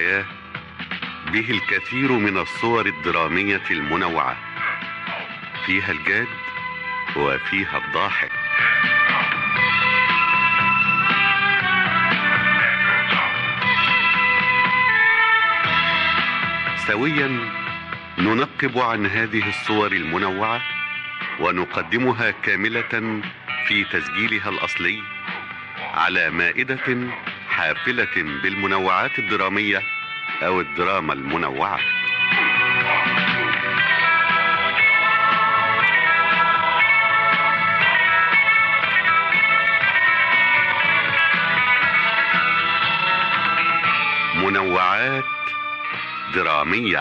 الحياة به الكثير من الصور الدرامية المنوعة، فيها الجاد وفيها الضاحك. سويا ننقب عن هذه الصور المنوعة ونقدمها كاملة في تسجيلها الأصلي على مائدة حافلة بالمنوعات الدرامية أو الدراما المنوعة. منوعات درامية.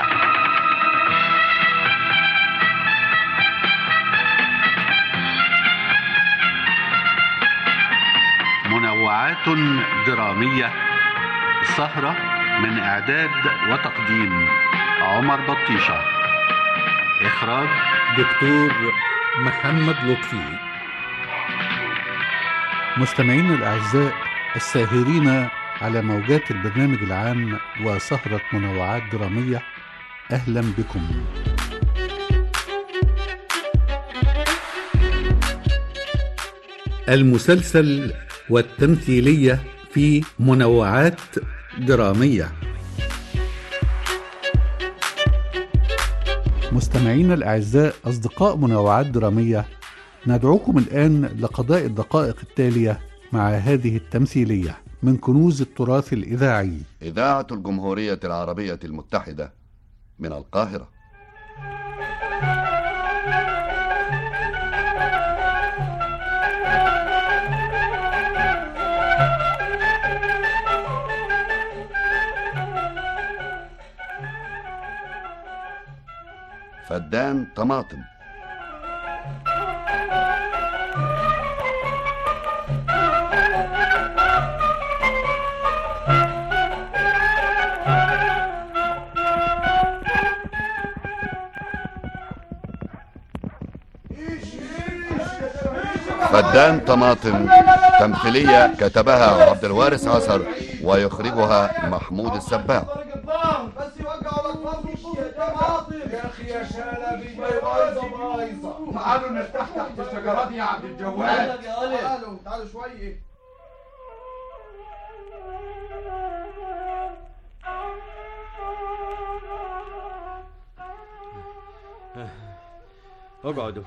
منوعات درامية، سهرة من إعداد وتقديم عمر بطيشة، إخراج دكتور محمد لطفي. مستمعينا الأعزاء الساهرين على موجات البرنامج العام وسهرة منوعات درامية، أهلا بكم. المسلسل والتمثيلية في منوعات درامية. مستمعينا الأعزاء أصدقاء منوعات درامية، ندعوكم الآن لقضاء الدقائق التالية مع هذه التمثيلية من كنوز التراث الإذاعي. إذاعة الجمهورية العربية المتحدة من القاهرة. فدان طماطم. فدان طماطم تمثيلية كتبها عبد الوارث عصر ويخرجها محمود السباع. يا اخي يا شلبي بايظه. تعالوا نرتاح تحت الشجرات يا عبد الجواد. تعالوا شويه. اقعدوا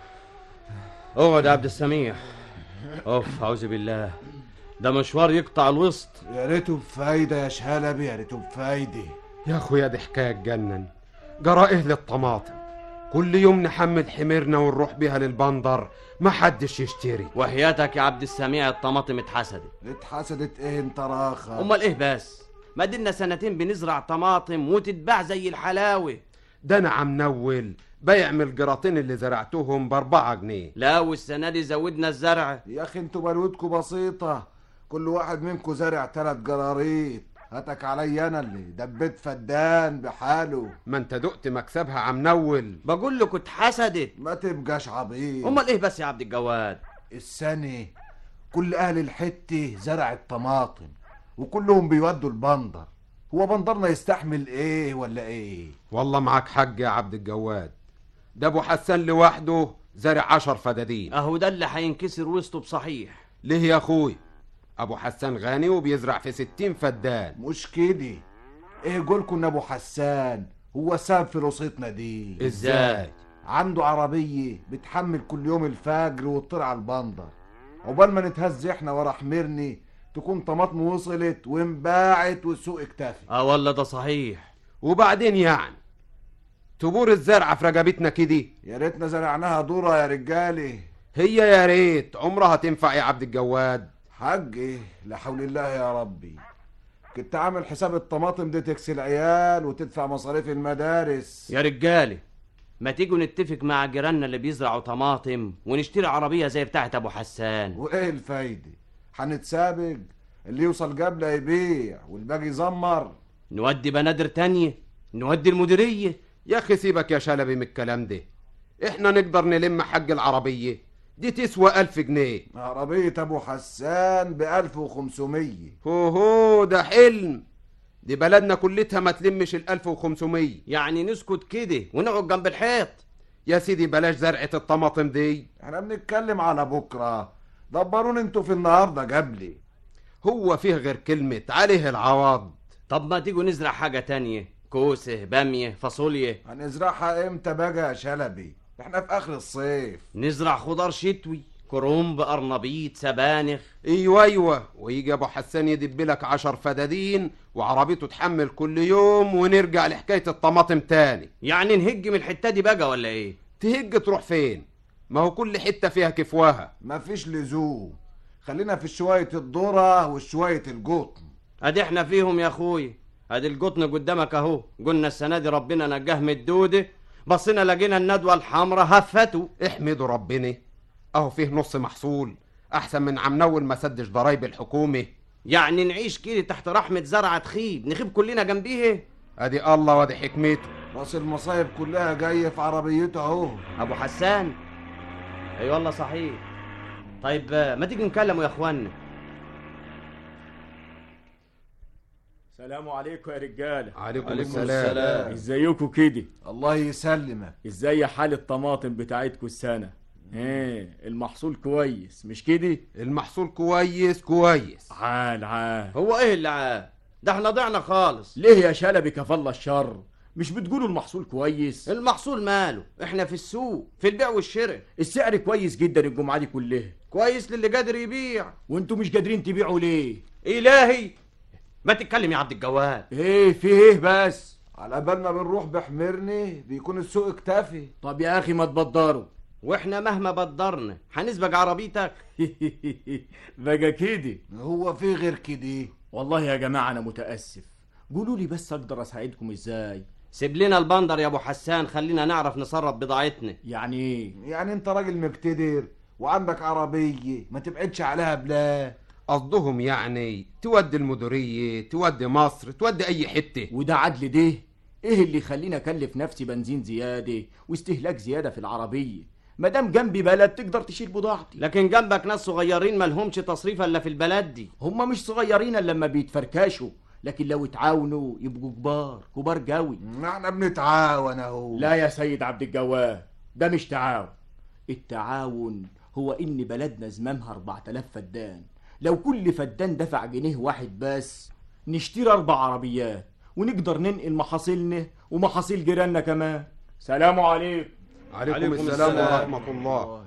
اقعد يا عبد السميع. اوف، اعوذ بالله، ده مشوار يقطع الوسط. يا ريته بفايده يا شلبي، يا ريته بفايده. يا اخويا دي حكايه تجنن. جرائه للطماطم، كل يوم نحمل حميرنا ونروح بيها للبندر، ما حدش يشتري. وحياتك يا عبد السميع الطماطم اتحسدت ايه انت راخه؟ امال ايه بس؟ ما دينا سنتين بنزرع طماطم وتتباع زي الحلاوه. ده انا عم نول بيعمل الجراطين اللي زرعتهم ب4 جنيه. لا، والسنه دي زودنا الزرع. يا اخي انتوا بلوتكم بسيطه، كل واحد منكم زارع 3 جراريط. هاتك علي انا اللي دبيت فدان بحاله. ما انت دقت مكسبها عم نول. بقول لك اتحسدت. ما تبقاش عبيط. امال ايه بس يا عبد الجواد؟ السنه كل اهل الحته زرعت طماطم وكلهم بيودوا البندر. هو بندرنا يستحمل ايه ولا ايه؟ والله معاك حق يا عبد الجواد، ده ابو حسان لوحده زرع 10 فدادين. اهو ده اللي هينكسر وسطه بصحيح. ليه يا اخوي؟ ابو حسان غني وبيزرع في 60 فدان. مش كده. ايه قولكم ان ابو حسان هو ساب فلوسيتنا دي؟ ازاي؟ عنده عربيه بتحمل كل يوم الفجر وتطير على البندر، عقبال ما نتهز احنا ورا حمرني تكون طماطم وصلت وانباعت والسوق اكتفي. والله ده صحيح. وبعدين يعني تبور الزرعه في رقبتنا كده؟ يا ريتنا زرعناها ذره يا رجالي. هي يا ريت عمرها تنفع يا عبد الجواد. حقي لا حول الله يا ربي، كنت عامل حساب الطماطم دي تكسي العيال وتدفع مصاريف المدارس. يا رجالي، ما تيجوا نتفق مع جيراننا اللي بيزرعوا طماطم ونشتري عربيه زي بتاعه ابو حسان. وايه الفايده؟ هنتسابق؟ اللي يوصل قبله يبيع والباقي يزمر. نودي بنادر تانية، نودي المديريه. يا اخي سيبك يا شلبي من الكلام ده، احنا نقدر نلم حق العربيه دي، تسوى 1000 جنيه. عربيه ابو حسان ب1500. هو ده حلم، دي بلدنا كلتها ما تلمش 1500. يعني نسكت كده ونقعد جنب الحيط؟ يا سيدي بلاش زرعة الطماطم دي. احنا بنتكلم على بكرة، دبرون انتوا في النهاردة قبلي. هو فيه غير كلمة عليه العوض؟ طب ما تيجوا نزرع حاجة تانية، كوسة، بامية، فاصوليا. هنزرعها امتى بقى يا شلبي؟ احنا في اخر الصيف. نزرع خضار شتوي، كرنب، قرنبيط، سبانخ. ايوه، ويجي ابو حسان يدبلك 10 فدادين وعربيته تحمل كل يوم ونرجع لحكاية الطماطم تاني. يعني نهج من الحتة دي بقى ولا ايه؟ تهج تروح فين؟ ما هو كل حتة فيها كفواها. مفيش لزوم، خلينا في شوية الذرة وشوية القطن. ادي احنا فيهم يا اخويا. ادي القطن قدامك اهو، قلنا السنة دي ربنا نجاه من الدودة، بصينا لقينا الندوة الحمراء هفتوا. احمدوا ربنا، اهو فيه نص محصول احسن من عمنول ما سدش ضرايب الحكومة. يعني نعيش كده تحت رحمة زرعة تخيب، نخيب كلنا جنبيه. ادي الله وادي حكمته. راس المصايب كلها جاية في عربيته اهو. ابو حسان، اي والله صحيح. طيب ما تيجي نكلمه يا اخوانا. السلام عليكم يا رجاله. عليكم السلام. ازيكم كده؟ الله يسلمك. ازاي حال الطماطم بتاعتكم السنه؟ المحصول كويس مش كده؟ المحصول كويس كويس. عال. هو ايه اللي عاد؟ ده احنا ضعنا خالص. ليه يا شلبي كفالله الشر؟ مش بتقولوا المحصول كويس؟ المحصول ماله؟ احنا في السوق، في البيع والشراء. السعر كويس جدا الجمعه دي كلها. كويس للي قادر يبيع. وانتوا مش قادرين تبيعوا ليه؟ الهي ما تتكلم يا عبد الجواد. ايه في ايه بس؟ على بال ما بنروح بحمرني بيكون السوق اكتفي. طب يا اخي ما تبدروا. واحنا مهما بدرنا هنسبق عربيتك. بقى كده؟ هو في غير كده؟ والله يا جماعه انا متاسف، قولوا لي بس اقدر اساعدكم ازاي؟ سيب لنا البندر يا ابو حسان، خلينا نعرف نصرف بضاعتنا. يعني ايه؟ يعني انت راجل مقتدر وعندك عربية ما تبعدش عليها بلا. قصدهم يعني تودي المديرية، تودي مصر، تودي اي حتة. وده عدل ده؟ ايه اللي يخليني اكلف نفسي بنزين زيادة واستهلاك زيادة في العربية ما دام جنبي بلد تقدر تشيل بضاعتي؟ لكن جنبك ناس صغيرين مالهمش تصريف الا في البلد دي. هما مش صغيرين الا لما بيتفركشوا، لكن لو اتعاونوا يبقوا كبار قوي. احنا بنتعاون اهو. لا يا سيد عبد الجواد، ده مش تعاون. التعاون هو ان بلدنا زمامها 4000 فدان، لو كل فدان دفع جنيه واحد بس نشتري 4 عربيات ونقدر ننقل محاصيلنا ومحاصيل جيراننا كمان. سلام عليكم. عليكم السلام ورحمة الله.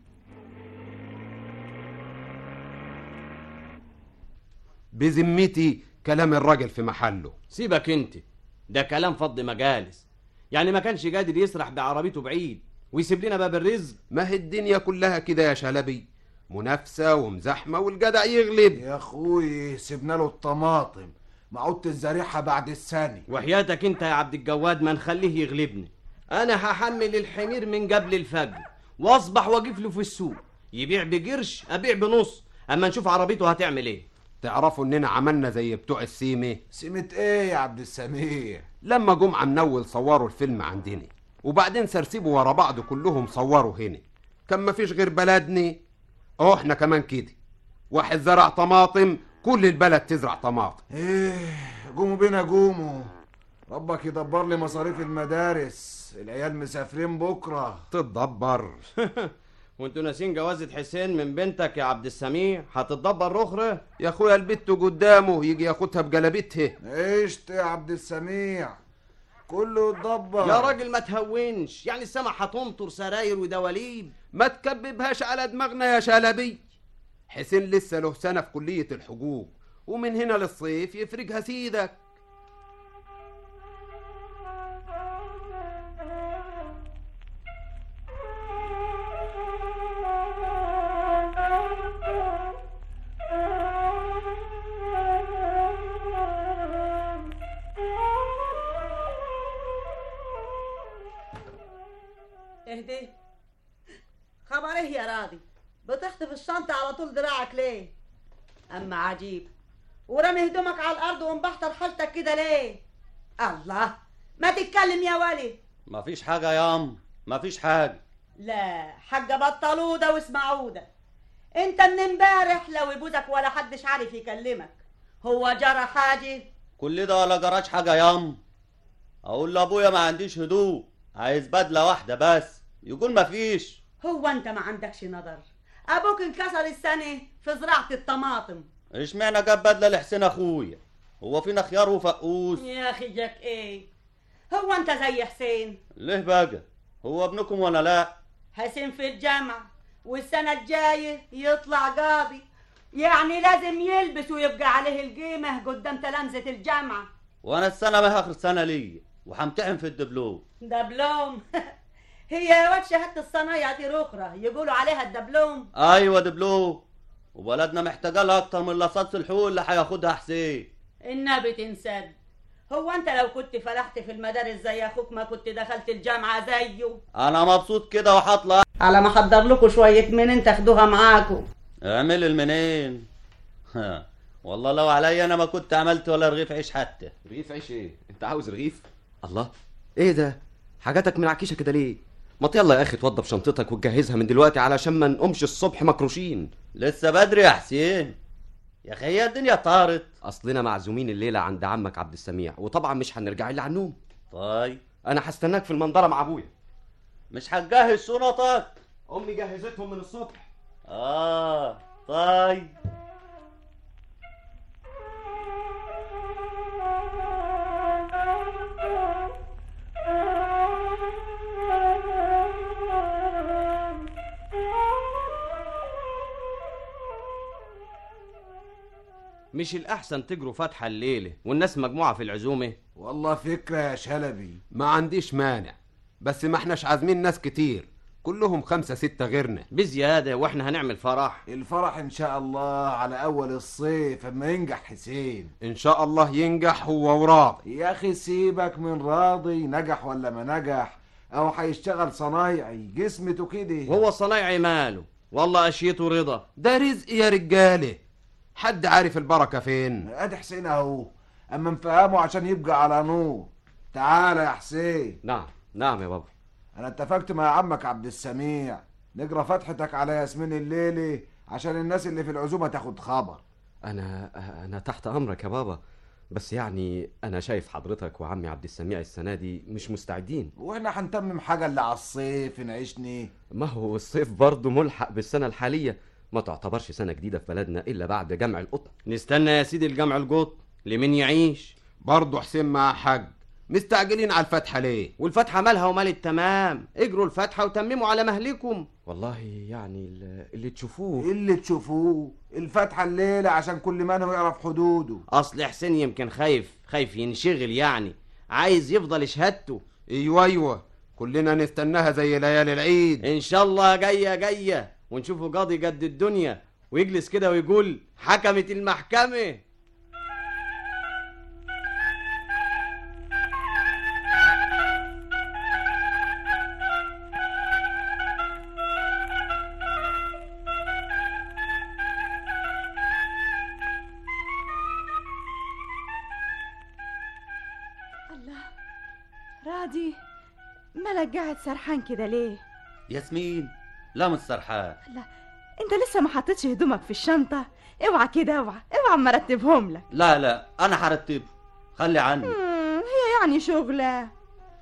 بذمتي كلام الراجل في محله. سيبك انت، ده كلام فض مجالس. يعني ما كانش قادر يسرح بعربيته بعيد ويسيب لنا باب الرزق؟ ما هي الدنيا كلها كده يا شلبي، منافسة ومزاحمة والجدع يغلب. يا اخوي سيبنا له الطماطم، معودة الزريحة بعد السنة. وحياتك انت يا عبد الجواد ما نخليه يغلبني. انا هحمل الحمير من قبل الفجر واصبح واقف له في السوق، يبيع بقرش ابيع بنص، اما نشوف عربيته هتعمل ايه. تعرفوا اننا عملنا زي بتوع السيمة. سيمة ايه يا عبد السميع؟ لما جم عمنول صوروا الفيلم عندنا وبعدين سرسبوا ورا بعض كلهم صوروا هنا، كان مفيش غير بلدني. احنا كمان كده، واحد زرع طماطم كل البلد تزرع طماطم. ايه قوموا بينا قوموا، ربك يدبر لي مصاريف المدارس، العيال مسافرين بكره. تتدبر. وانتوا ناسين جوازة حسين من بنتك يا عبد السميع، هتتدبر رخرة يا اخويا البت قدامه يجي ياخدها بجلبتها. ايش يا عبد السميع، كله يتدبر يا راجل ما تهونش، يعني السما هتمطر سراير ودواليب. ما تكببهاش على دماغنا يا شلبي. حسين لسه له سنة في كلية الحقوق ومن هنا للصيف يفرجها سيدك. اهدي، خبر ايه يا راضي؟ بتخطف الشنطة على طول دراعك ليه؟ اما عجيب، ورمي هدومك على الارض ومبحتر حالتك كده ليه؟ الله، ما تتكلم يا ولي. مفيش حاجة يا مفيش حاجة. لا حاجة بطلودة واسمعودة، انت من امبارح لو يبوزك ولا حدش عارف يكلمك. هو جرى حاجة؟ كل ده ولا جراش حاجة يام؟ اقول لابويا ما عنديش هدوء، عايز بدلة واحدة بس، يقول ما فيش. هو انت ما عندكش نظر؟ ابوك انكسر السنه في زراعه الطماطم. اشمعنى جاب بدلة لحسين اخويا؟ هو فينا خيار وفقوس؟ يا اخي جاك ايه؟ هو انت زي حسين؟ ليه بقى؟ هو ابنكم ولا لا؟ حسين في الجامعه والسنه الجايه يطلع قاضي، يعني لازم يلبس ويبقى عليه القيمه قدام تلامذه الجامعه. وانا السنة ما اخر سنة ليا وهمتحن في الدبلوم. دبلوم؟ هي يا واد شهاده الصنايع دي رخرة يقولوا عليها الدبلوم؟ ايوه دبلوم، وبلدنا محتاجه لها اكتر من لصاص الحقوق اللي هياخدها حسين. النبي تنسد. هو انت لو كنت فلحت في المدارس زي اخوك ما كنت دخلت الجامعه زيه؟ انا مبسوط كده وهطلع على ما احضر لكم شويه منين تاخدوها معاكم. اعمل المنين. والله لو عليا انا ما كنت عملت ولا رغيف عيش حتى. رغيف عيش ايه؟ انت عاوز رغيف؟ الله، ايه ده؟ حاجاتك منعكشه كده ليه؟ ما يلا يا اخي توضب شنطتك وتجهزها من دلوقتي علشان ما نقومش الصبح مكروشين. لسه بدري يا حسين يا اخي، هي الدنيا طارت. اصلنا معزومين الليله عند عمك عبد السميع، وطبعا مش هنرجع الا على النوم. طيب انا هستناك في المنظره مع ابويا. مش هتجهز شنطك؟ امي جهزتهم من الصبح. طيب. مش الأحسن تجروا فاتحة الليلة والناس مجموعة في العزومة؟ والله فكرة يا شلبي. ما عنديش مانع، بس ما احناش عازمين ناس كتير، كلهم 5 6 غيرنا بزيادة، واحنا هنعمل فرح. الفرح ان شاء الله على اول الصيف اما ينجح حسين. ان شاء الله ينجح هو وراضي. يا اخي سيبك من راضي نجح ولا ما نجح، او هيشتغل صنايعي جسمته كده. وهو صنايعي ماله؟ والله اشيته رضا. ده رزق يا رجاله، حد عارف البركة فين؟ ادي حسين اهو، اما نفهمه عشان يبقى على نور. تعالى يا حسين. نعم يا بابا. انا اتفقت مع عمك عبد السميع نجرى فتحتك على ياسمين الليلة عشان الناس اللي في العزومة تاخد خبر. انا تحت امرك يا بابا، بس يعني انا شايف حضرتك وعمي عبد السميع السنة دي مش مستعدين. واحنا هنتمم حاجة اللي على الصيف نعيشني؟ ما هو الصيف برضه ملحق بالسنة الحالية، ما تعتبرش سنة جديدة في بلدنا إلا بعد جمع القطن. نستنى يا سيدي الجمع القطن لمن يعيش. برضه حسين مع حاج، مستعجلين على الفتحة ليه؟ والفتحة مالها ومال التمام؟ اجروا الفتحة وتمموا على مهلكم. والله يعني اللي تشوفوه الفتحة الليلة عشان كل منه يعرف حدوده. أصل حسين يمكن خايف ينشغل، يعني عايز يفضل شهادته. ايوه كلنا نستناها زي ليالي العيد. ان شاء الله جاية ونشوفه قاضي قد الدنيا ويجلس كده ويقول حكمت المحكمة. الله، راضي مالك قاعد سرحان كده ليه؟ ياسمين لا مش سرحان. لا انت لسه ما حطيتش هدومك في الشنطة؟ اوعى كده، اوعى ما ارتبهم لك. لا انا هرتبه، خلي عني. هي يعني شغلة.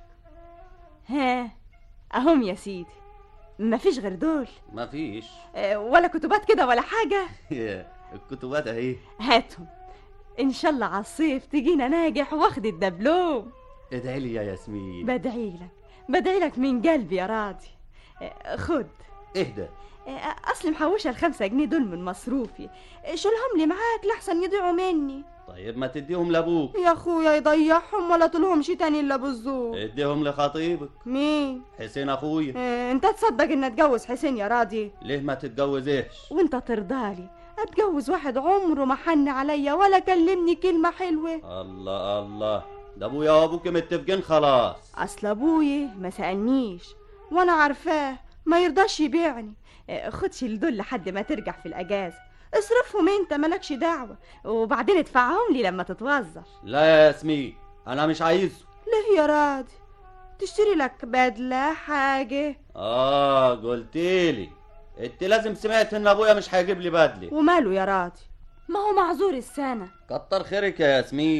ها اهم يا سيدي، مفيش غير دول؟ مفيش. ولا كتبات كده ولا حاجة؟ الكتبات اهي. هاتهم ان شاء الله على الصيف تجينا ناجح واخد الدبلوم. ادعي لي يا ياسمين. بدعي لك من قلبي يا راضي. خد. اهدى. اصل محوشه ال5 جنيه دول من مصروفي، شيلهم لي معاك لحسن يضيعوا مني. طيب ما تديهم لابوك يا اخويا يضيعهم ولا تلهمش تاني الا بالزور. اديهم لخطيبك. مين؟ حسين اخويا. انت تصدق ان اتجوز حسين يا راضي؟ ليه ما تتجوزيش؟ وانت ترضالي اتجوز واحد عمره ما حن عليا ولا كلمني كلمه حلوه؟ الله، ده ابويا وابوك متفقين خلاص. اصل ابويا ما سالنيش وانا عارفاه ما يرضاش يبيعني. خد شيل دول لحد ما ترجع في الاجازه، اصرفهم انت مالكش دعوه، وبعدين ادفعهم لي لما تتوظف. لا يا ياسمين انا مش عايزه. ليه يا راضي؟ تشتري لك بدله حاجه؟ قلتيلي انت لازم سمعت ان ابويا مش هيجيب لي بدله. وماله يا راضي؟ ما هو معذور السنه. كتر خيرك يا ياسمين،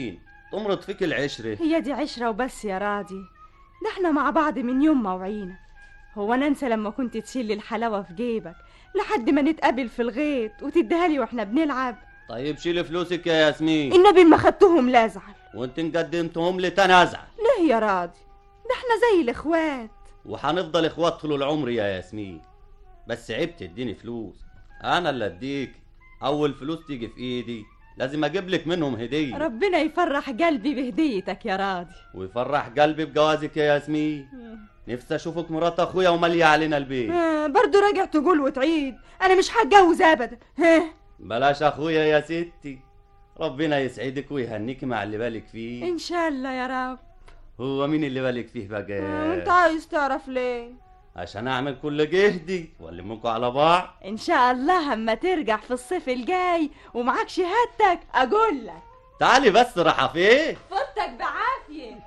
تمرض فيك العشرة. هي دي عشرة وبس يا راضي؟ ده احنا مع بعض من يوم ما وعينا. هو انا انسى لما كنت تشيل الحلاوة في جيبك لحد ما نتقابل في الغيط وتديها لي واحنا بنلعب؟ طيب شيل فلوسك يا ياسمين. النبي ما خدتهم لا ازعل. وانت قدمتهم لي تاني ازعل. ليه يا راضي؟ ده احنا زي الاخوات. وحنفضل اخوات طول العمر يا ياسمين. بس عيب تديني فلوس، انا اللي اديك. اول فلوس تيجي في ايدي لازم اجيب لك منهم هديه. ربنا يفرح قلبي بهديتك يا راضي. ويفرح قلبي بجوازك يا ياسمين. نفسي اشوفك مرات اخويا وماليه علينا البيت. برضو راجع تقول وتعيد؟ انا مش هتجوز ابدا. بلاش اخويا يا ستي، ربنا يسعدك ويهنيك مع اللي بالك فيه ان شاء الله يا رب. هو مين اللي بالك فيه بقى؟ انت عايز تعرف ليه؟ عشان اعمل كل جهدي والمكوا على بعض. ان شاء الله اما ترجع في الصيف الجاي ومعاك شهادتك اقول لك. تعالي بس راحه فين؟ فوتك بعافيه.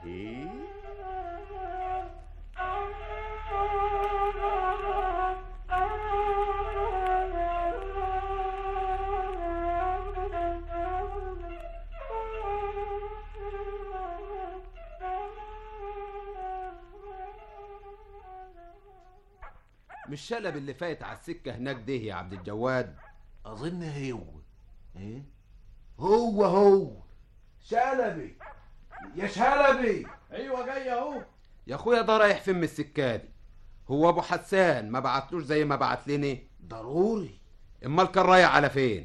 مش شلب اللي فايت على السكه هناك ده يا عبد الجواد؟ اظن ايه هو شلبي يا شلبي. ايوه جاي اهو. يا اخويا ده رايح فين من السكه دي؟ هو ابو حسان ما بعتلوش زي ما بعت لني؟ ضروري. امال كان رايح على فين؟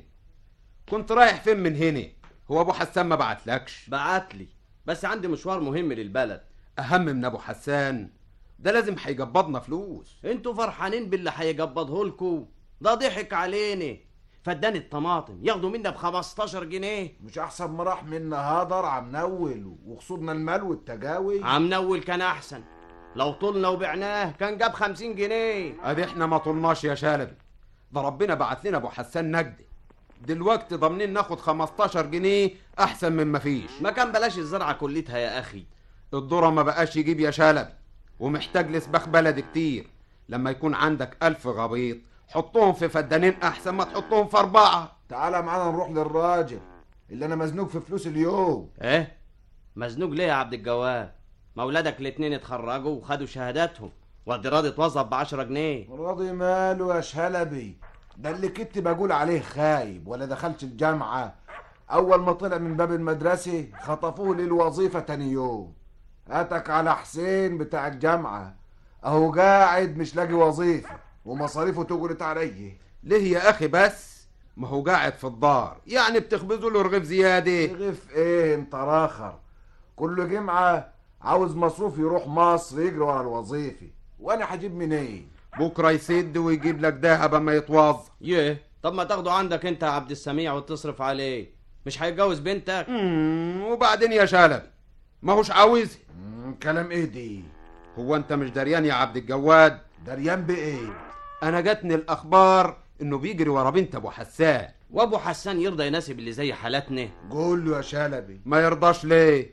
كنت رايح فين من هنا؟ هو ابو حسان ما بعتلكش؟ بعتلي، بس عندي مشوار مهم للبلد. اهم من ابو حسان؟ ده لازم هيجبضنا فلوس. انتوا فرحانين باللي هيجبضه لكم؟ ده ضحك علينا. فدان الطماطم ياخدوا منا ب15 جنيه. مش احسن ما راح منا هدر عم نول وخصوصنا المال والتجاوي؟ عم نول كان احسن، لو طولنا وبعناه كان جاب 50 جنيه. ادي احنا ما طولناش يا شلبي، ده ربنا بعت لنا ابو حسان نجدي. دلوقتي ضامنين ناخد 15 جنيه احسن من ما فيش. ما كان بلاش الزرعه كلتها يا اخي. الذره ما بقاش يجيب يا شلبي، ومحتاج لسباخ بلد كتير. لما يكون عندك 1000 غبيط حطهم في فدانين احسن ما تحطهم في 4. تعالى معانا نروح للراجل اللي انا مزنوق في فلوس اليوم. ايه مزنوق ليه يا عبد الجواد؟ ما اولادك الاتنين اتخرجوا وخدوا شهاداتهم، وادي راضي اتوظف ب10 جنيه. راضي ماله يا شلبي؟ ده اللي كنت بقول عليه خايب ولا دخلش الجامعة. اول ما طلع من باب المدرسة خطفوه للوظيفة تاني يوم. هاتك على حسين بتاع الجامعة اهو قاعد مش لاقي وظيفة ومصاريفه تقلت عليه. ليه يا اخي بس؟ ما هو قاعد في الدار، يعني بتخبزوا له رغيف زياده. رغيف ايه انت راخر؟ كل جمعة عاوز مصروف يروح مصر يجري ورا الوظيفة، وانا هجيب منين؟ بكره يسد ويجيب لك دهب اما يتوظف. طب ما تاخده عندك انت يا عبد السميع وتصرف عليه، مش هيتجوز بنتك؟ وبعدين يا شلبي ما هوش عاوز. كلام ايه دي؟ هو انت مش دريان يا عبد الجواد؟ دريان بايه؟ انا جاتني الاخبار انه بيجري ورا بنت ابو حسان. وابو حسان يرضى يناسب اللي زي حالتنا؟ قول له يا شلبي. ما يرضاش ليه؟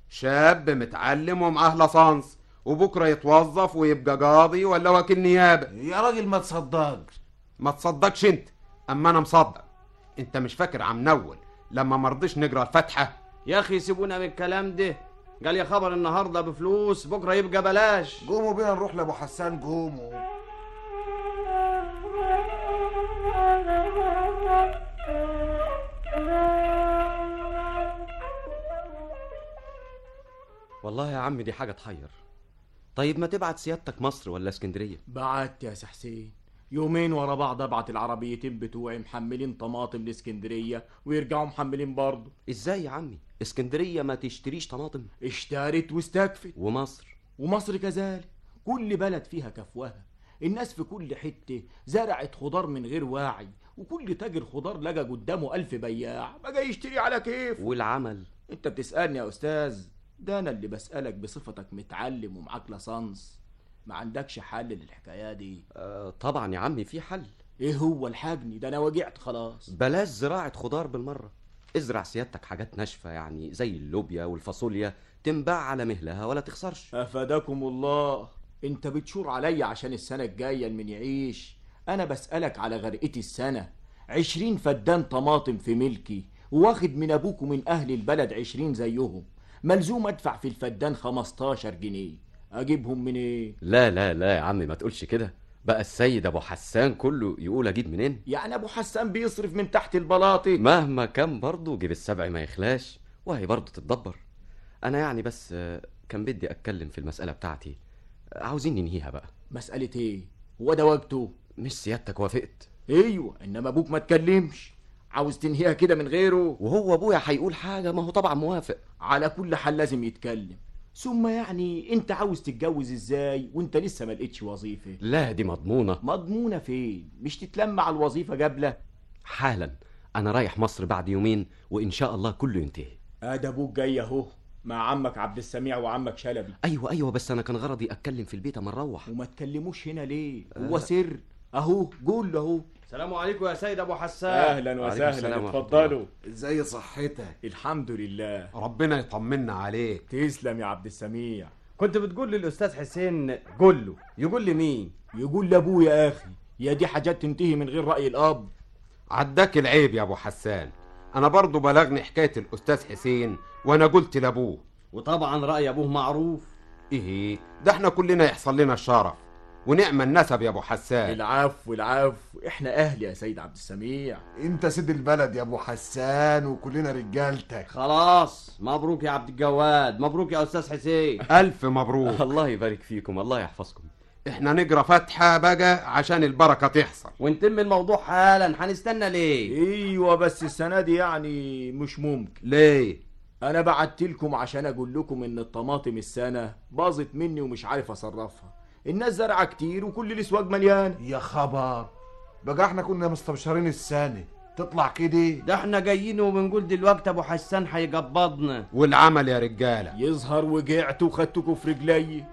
شاب متعلم ومعاه لصانس، وبكره يتوظف ويبقى قاضي ولا وكيل نيابه. يا راجل ما تصدقش. ما تصدقش انت، اما انا مصدق. انت مش فاكر عم نول لما مرضيش نقرا الفاتحه؟ يا اخي سيبونا من الكلام ده. قال يا خبر النهارده بفلوس بكره يبقى بلاش. قوموا بينا نروح لابو حسان، قوموا. والله يا عم دي حاجه تحير. طيب ما تبعت سيادتك مصر ولا اسكندريه؟ بعت يا سي حسين، يومين ورا بعض ابعت العربيتين بتوعي محملين طماطم لاسكندريه ويرجعوا محملين برضه. ازاي يا عمي؟ اسكندريه ما تشتريش طماطم؟ اشترت واستكفت. ومصر كذلك. كل بلد فيها كفوها. الناس في كل حته زرعت خضار من غير واعي، وكل تاجر خضار لقى قدامه 1000 بياع بقى يشتري على كيف. والعمل؟ انت بتسألني يا استاذ؟ ده انا اللي بسألك بصفتك متعلم ومعاك لصنص. ما عندكش حل للحكايه دي؟ طبعا يا عمي في حل. ايه هو الحجني ده؟ انا وجعت خلاص. بلاش زراعة خضار بالمرة. ازرع سيادتك حاجات ناشفة يعني زي اللوبيا والفاصوليا، تنباع على مهلها ولا تخسرش. افادكم الله. انت بتشور عليا عشان السنة الجاية من يعيش. انا بسألك على غرقتي السنة. 20 فدان طماطم في ملكي، واخد من ابوك ومن اهل البلد 20 زيهم. ملزوم ادفع في الفدان 15 جنيه، اجيبهم منين؟ لا لا لا يا عم ما تقولش كده، بقى السيد ابو حسان كله يقول اجيب منين؟ يعني ابو حسان بيصرف من تحت البلاطي؟ مهما كان برضه جيب السبع ما يخلاش، وهي برضه تتدبر. انا يعني بس كان بدي اتكلم في المسألة بتاعتي، عاوزين ننهيها بقى. مسألة ايه؟ هو ده وقته؟ مش سيادتك وافقت؟ ايوه، انما ابوك ما تكلمش، عاوز تنهيها كده من غيره؟ وهو ابويا هيقول حاجة؟ ما هو طبعا موافق. على كل حال لازم يتكلم. ثم يعني انت عاوز تتجوز ازاي وانت لسه ما لقيتش وظيفه؟ لا دي مضمونة. مضمونة فين؟ مش تتلم على الوظيفة قبله؟ حالا انا رايح مصر بعد يومين وان شاء الله كله ينتهي. ده ابوك جاي اهو مع عمك عبد السميع وعمك شلبي. ايوه بس انا كان غرضي اتكلم في البيت اما نروح. وما تكلموش هنا ليه؟ هو سر اهو، قول له اهو. السلام عليكم يا سيد ابو حسان. اهلا وسهلا، اتفضلوا. ازاي صحتك؟ الحمد لله. ربنا يطمنا عليك. تسلم يا عبد السميع. كنت بتقول للاستاذ حسين قول له، يقول لي مين؟ يقول لابويا يا اخي، يا دي حاجات تنتهي من غير رأي الاب. عداك العيب يا ابو حسان، انا برضو بلغني حكاية الاستاذ حسين وانا قلت لابوه، وطبعا رأي ابوه معروف. ايه ده احنا كلنا يحصل لنا الشرف ونعم النسب يا ابو حسان. العفو، احنا اهل يا سيد عبد السميع. انت سيد البلد يا ابو حسان وكلنا رجالتك. خلاص مبروك يا عبد الجواد، مبروك يا استاذ حسين. الف مبروك. الله يبارك فيكم، الله يحفظكم. احنا نقرا فاتحة بقى عشان البركة تحصل ونتم الموضوع حالا، هنستنى ليه؟ ايوه بس السنة دي يعني مش ممكن. ليه؟ انا بعت لكم عشان اقول لكم ان الطماطم السنة باظت مني ومش عارف اصرفها. الناس زرعة كتير وكل الاسواق مليان. يا خبر، بقى احنا كنا مستبشرين السنة تطلع كده؟ ده احنا جايين وبنقول دلوقتي ابو حسان هيقبضنا. والعمل يا رجالة يظهر وقعت وخدتكوا في رجلي.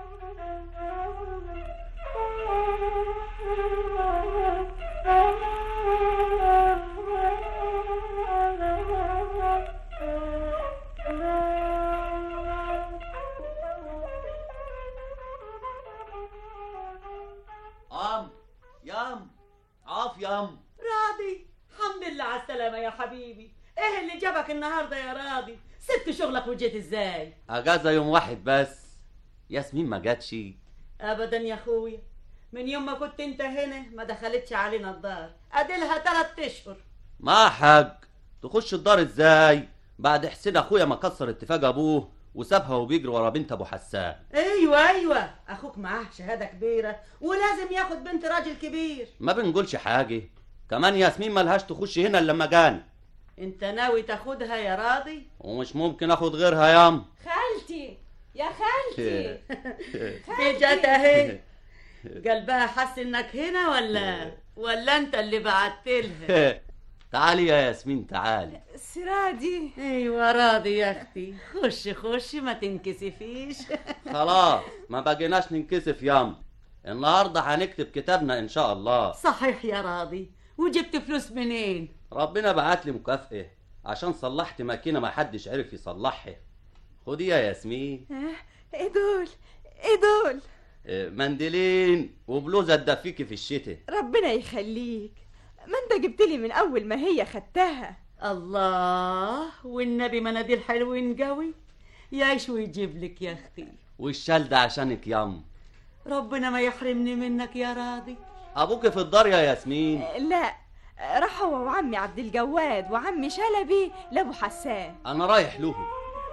راضي، الحمد لله على السلامة يا حبيبي. ايه اللي جابك النهارده يا راضي؟ سبت شغلك وجيت ازاي؟ اجازة يوم واحد بس، ياسمين ما جاتش. ابدا يا اخويا، من يوم ما كنت انت هنا ما دخلتش علينا الدار، اديلها 3 اشهر. ما حاج تخش الدار ازاي بعد حسين اخويا ما كسر اتفاق ابوه وسابها وبيجري ورا بنت ابو حسان؟ ايوه اخوك معاه شهاده كبيره ولازم ياخد بنت راجل كبير. ما بنقولش حاجه، كمان ياسمين ملهاش تخش هنا الا لما جاني. انت ناوي تاخدها يا راضي؟ ومش ممكن اخد غيرها يام. خالتي يا خالتي. دي جت اهي، قلبها حس انك هنا ولا انت اللي بعتلها؟ تعالي يا ياسمين تعالي. سرادي. ايوه راضي يا اختي، خش ما تنكسفيش. خلاص ما بقيناش ننكسف يام، النهارده هنكتب كتابنا ان شاء الله. صحيح يا راضي، وجبت فلوس منين؟ ربنا بعت لي مكافأة عشان صلحت ماكينة ما حدش عرف يصلحها. خدي يا ياسمين. ايه دول؟ منديلين وبلوزة تدفيكي في الشتاء. ربنا يخليك، ما انت جبتلي من اول ما هي خدتها. الله، والنبي مناديل حلوين قوي. يعيش ويجيب لك يا اختي. والشال ده عشانك يام. ربنا ما يحرمني منك يا راضي. ابوك في الدار يا ياسمين؟ لا، راح هو وعمي عبد الجواد وعمي شلبي لابو حسان. انا رايح له.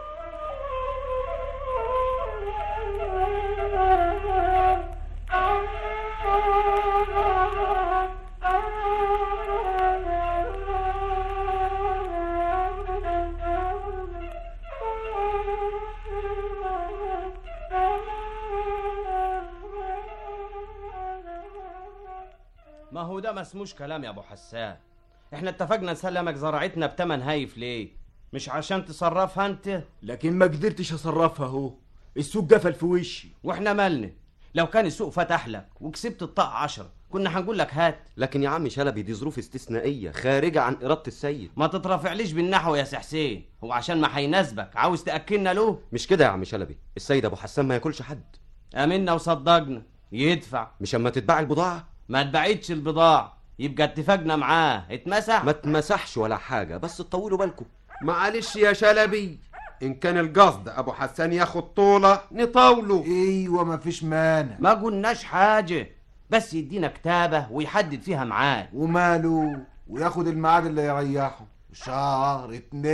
ما هو ده ما اسموش كلام يا ابو حسان. احنا اتفقنا نسلمك زراعتنا بتمن هايف ليه؟ مش عشان تصرفها انت؟ لكن ما قدرتش اصرفها اهو، السوق قفل في وشي. واحنا مالنا؟ لو كان السوق فتح لك وكسبت الطاق 10 كنا هنقول لك هات. لكن يا عم شلبي دي ظروف استثنائية خارجة عن إرادة السيد. ما تترافعليش بالنحو يا سي حسين، هو عشان ما هيناسبك عاوز تأكلنا له؟ مش كده يا عم شلبي، السيد ابو حسان ما ياكلش حد. امنا وصدقنا يدفع. مش اما تتباع البضاعة؟ ما تبعتش البضاعة، يبقى اتفاقنا معاه اتمسح. ما اتمسحش ولا حاجة، بس تطولوا بالكم. معلش يا شلبي، ان كان القصد ابو حسان ياخد طولة نطاوله. ايوه مفيش مانع. ما قلناش حاجة، بس يدينا كتابة ويحدد فيها ميعاد. وماله، وياخد الميعاد اللي يريحه، شهر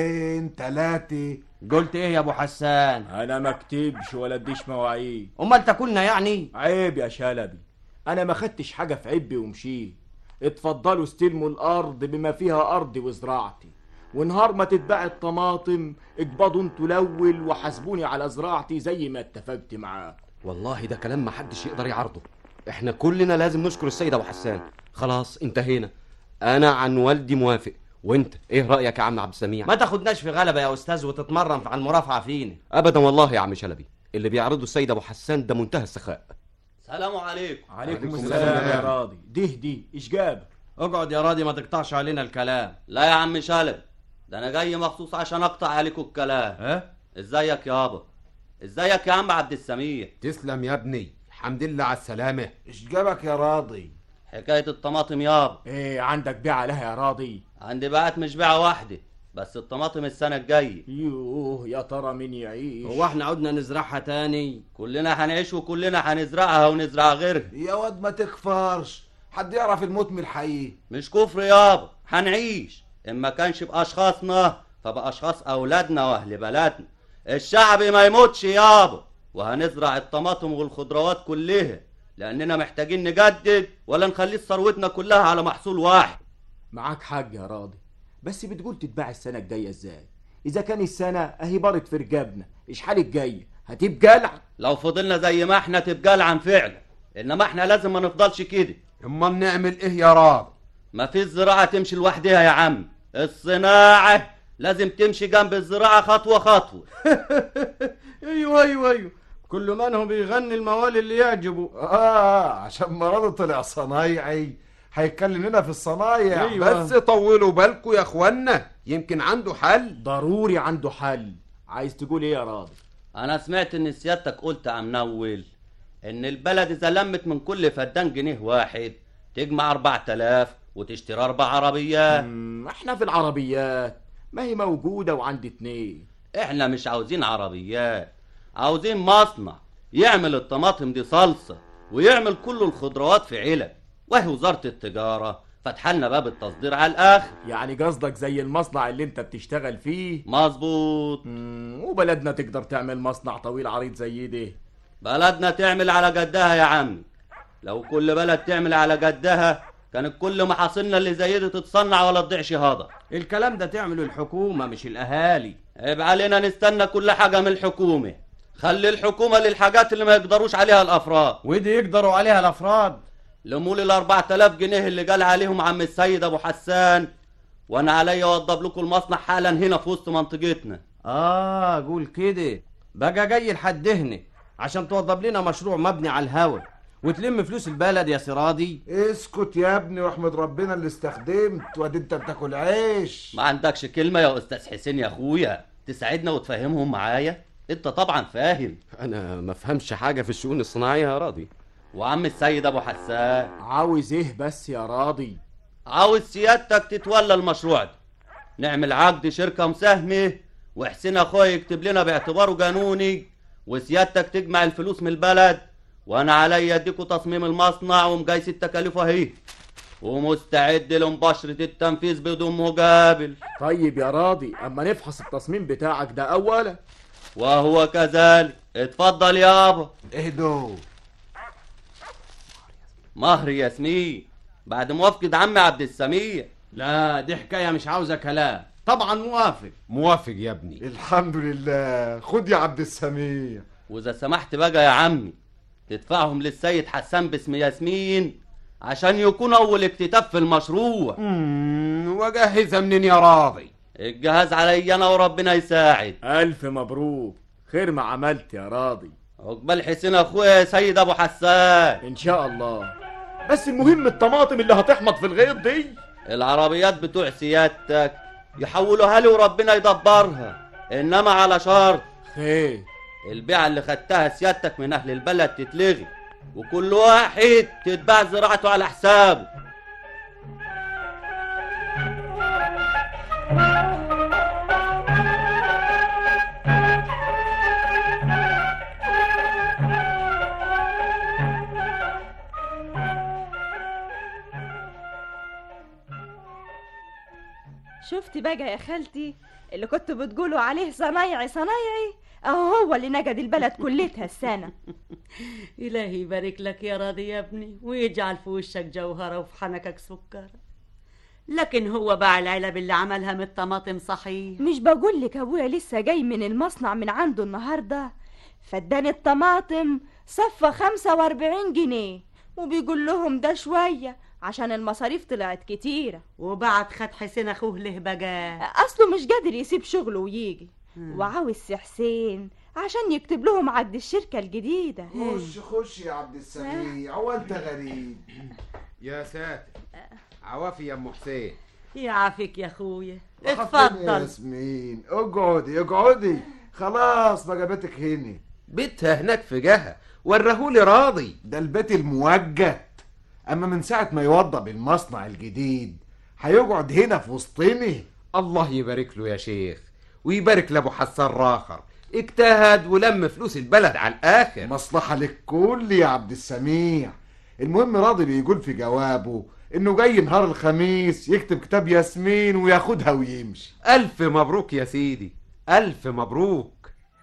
2 3. قلت ايه يا ابو حسان؟ انا ما اكتبش ولا اديش مواعيد. امال تاكلنا يعني؟ عيب يا شلبي، انا ما خدتش حاجه في عبي ومشيت. اتفضلوا استلموا الارض بما فيها ارضي وزراعتي، ونهار ما تتباع الطماطم اقبضوا انتوا الاول وحاسبوني على زراعتي زي ما اتفقت معاه. والله ده كلام محدش يقدر يعارضه. احنا كلنا لازم نشكر السيد ابو حسان. خلاص انتهينا. انا عن والدي موافق، وانت ايه رايك يا عم عبد السميع؟ ما تاخدناش في غلبة يا استاذ وتتمرن على المرافعة فينا. ابدا والله يا عم شلبي، اللي بيعرضه السيد ابو حسان ده منتهى السخاء. سلام عليكم. عليكم السلام يا راضي. دي ايش جاب؟ اقعد يا راضي ما تقطعش علينا الكلام. لا يا عم شلبي، ده انا جاي مخصوص عشان اقطع عليكم الكلام. ها؟ ازيك يابا؟ ازيك يا عم عبد السميع؟ تسلم يا ابني، الحمد لله على السلامة. ايش جابك يا راضي؟ حكاية الطماطم يابا. ايه عندك بيعة لها يا راضي؟ عندي بقت مش بيعة واحدة، بس الطماطم السنة الجاية. يوه يا ترى مين يعيش؟ هو احنا عدنا نزرعها تاني؟ كلنا هنعيش وكلنا هنزرعها ونزرع غيرها. يا واد ما تكفرش، حد يعرف الموت من الحقيقي؟ مش كفر يابا، هنعيش. إن ما كانش بأشخاصنا فبأشخاص أولادنا وأهل بلدنا. الشعب ما يموتش يابا، وهنزرع الطماطم والخضروات كلها، لأننا محتاجين نجدد ولا نخلي ثروتنا كلها على محصول واحد. معاك حق يا راضي، بس بتقول تتباع السنة الجاية ازاي؟ إذا كان السنة أهي بارت في رجابنا، إيش حال الجاية؟ هتبقى لعن. لو فضلنا زي ما احنا تبقى لعن فعلا، إنما احنا لازم ما نفضلش كده. امال نعمل ايه يا راضي؟ ما فيش زراعة تمشي لوحدها يا عم، الصناعة لازم تمشي جنب الزراعة خطوة خطوة. ايوه كل منهم بيغني الموال اللي يعجبه. عشان مرضه طلع صنايعي هيتكلم لنا في الصنايع. أيوة. بس طولوا بالكوا يا اخوانا، يمكن عنده حل. ضروري عنده حل. عايز تقول ايه يا راضي؟ انا سمعت ان سيادتك قلت يا منول ان البلد اذا لمت من كل فدان جنيه واحد تجمع 4000 وتشتري 4 عربيات. احنا في العربيات ما هي موجودة وعندي 2. احنا مش عاوزين عربيات، عاوزين مصنع يعمل الطماطم دي صلصة ويعمل كل الخضروات في علب، وهي وزارة التجارة فتحلنا باب التصدير على الاخر. يعني قصدك زي المصنع اللي انت بتشتغل فيه؟ مظبوط. وبلدنا تقدر تعمل مصنع طويل عريض زي ده؟ بلدنا تعمل على جدها يا عم. لو كل بلد تعمل على جدها كانت كل محاصيلنا اللي زي دي تتصنع ولا تضيع شهاده. الكلام ده تعمله الحكومة مش الاهالي. عيب علينا نستنى كل حاجة من الحكومة. خلي الحكومة للحاجات اللي ما يقدروش عليها الافراد. ودي يقدروا عليها الافراد. لمول 4000 جنيه اللي قال عليهم عم السيد ابو حسان، وانا عليا اوضب لكم المصنع حالا هنا في وسط منطقتنا. قول كده. بقى جاي لحد هنا عشان توضب لنا مشروع مبني على الهوا وتلم فلوس البلد يا سراضي. اسكت يا ابني واحمد ربنا اللي استخدمت، وادي انت بتاكل عيش. ما عندكش كلمة يا استاذ حسين يا اخويا تساعدنا وتفهمهم معايا؟ انت طبعا فاهم. انا ما فهمش حاجة في الشؤون الصناعية يا راضي. وعم السيد ابو حسان عاوز ايه بس يا راضي؟ عاوز سيادتك تتولى المشروع ده، نعمل عقد شركة مساهمة، وحسين اخويا يكتب لنا باعتباره قانوني، وسيادتك تجمع الفلوس من البلد، وانا عليا اديكوا تصميم المصنع ومقايس التكاليف اهي، ومستعد لمباشرة التنفيذ بدون مقابل. طيب يا راضي، اما نفحص التصميم بتاعك ده اولا. وهو كذلك. اتفضل يابا. اهدوا. مهر ياسمين بعد موافقة عمي عبد السميع. لا دي حكاية مش عاوزة كلام. طبعا موافق يا ابني. الحمد لله. خد يا عبد السميع. واذا سمحت بقى يا عمي تدفعهم للسيد حسان باسم ياسمين عشان يكون اول اكتتاب في المشروع. وجهزها منين يا راضي؟ الجهاز علي انا وربنا يساعد. الف مبروك، خير ما عملت يا راضي. عقبال حسين اخويا يا سيد ابو حسان. ان شاء الله. بس المهم الطماطم اللي هتحمض في الغيط دي. العربيات بتوع سيادتك يحولوها لي وربنا يدبرها، انما على شرط. خير؟ البيعة اللي خدتها سيادتك من اهل البلد تتلغي، وكل واحد تتباع زراعته على حسابه. شفتي بقى يا خالتي اللي كنت بتقولوا عليه صنايعي صنايعي؟ اهو هو اللي نجد البلد كلتها السنة. إلهي يبارك لك يا راضي يا ابني، ويجعل في وشك جوهرة وفي حنكك سكر. لكن هو باع العلب اللي عملها من الطماطم صحيح؟ مش بقول لك ابويا لسه جاي من المصنع من عنده النهارده، فدان الطماطم صفى 45 جنيه، وبيقول لهم ده شويه عشان المصاريف طلعت كتيره. وبعد خد حسين اخوه له بقى؟ اصله مش قادر يسيب شغله ويجي، وعاوز سي حسين عشان يكتب لهم عقد الشركه الجديده. خش يا عبد السميع، هو انت غريب؟ يا ساتر، عوافي يا ام حسين. يعافيك يا اخويا، يا اتفضل. ياسمين اقعدي، خلاص بقى بيتك هنا. بيتها هناك في جهة، ورهولي راضي. ده البيت الموجد، اما من ساعة ما يوضب المصنع الجديد هيقعد هنا في وسطنا. الله يبارك له يا شيخ، ويبارك لابو حسان راخر، اجتهد ولم فلوس البلد على الاخر. مصلحة للكل يا عبد السميع. المهم راضي بيقول في جوابه انه جاي نهار الخميس يكتب كتاب ياسمين وياخدها ويمشي. الف مبروك يا سيدي، الف مبروك.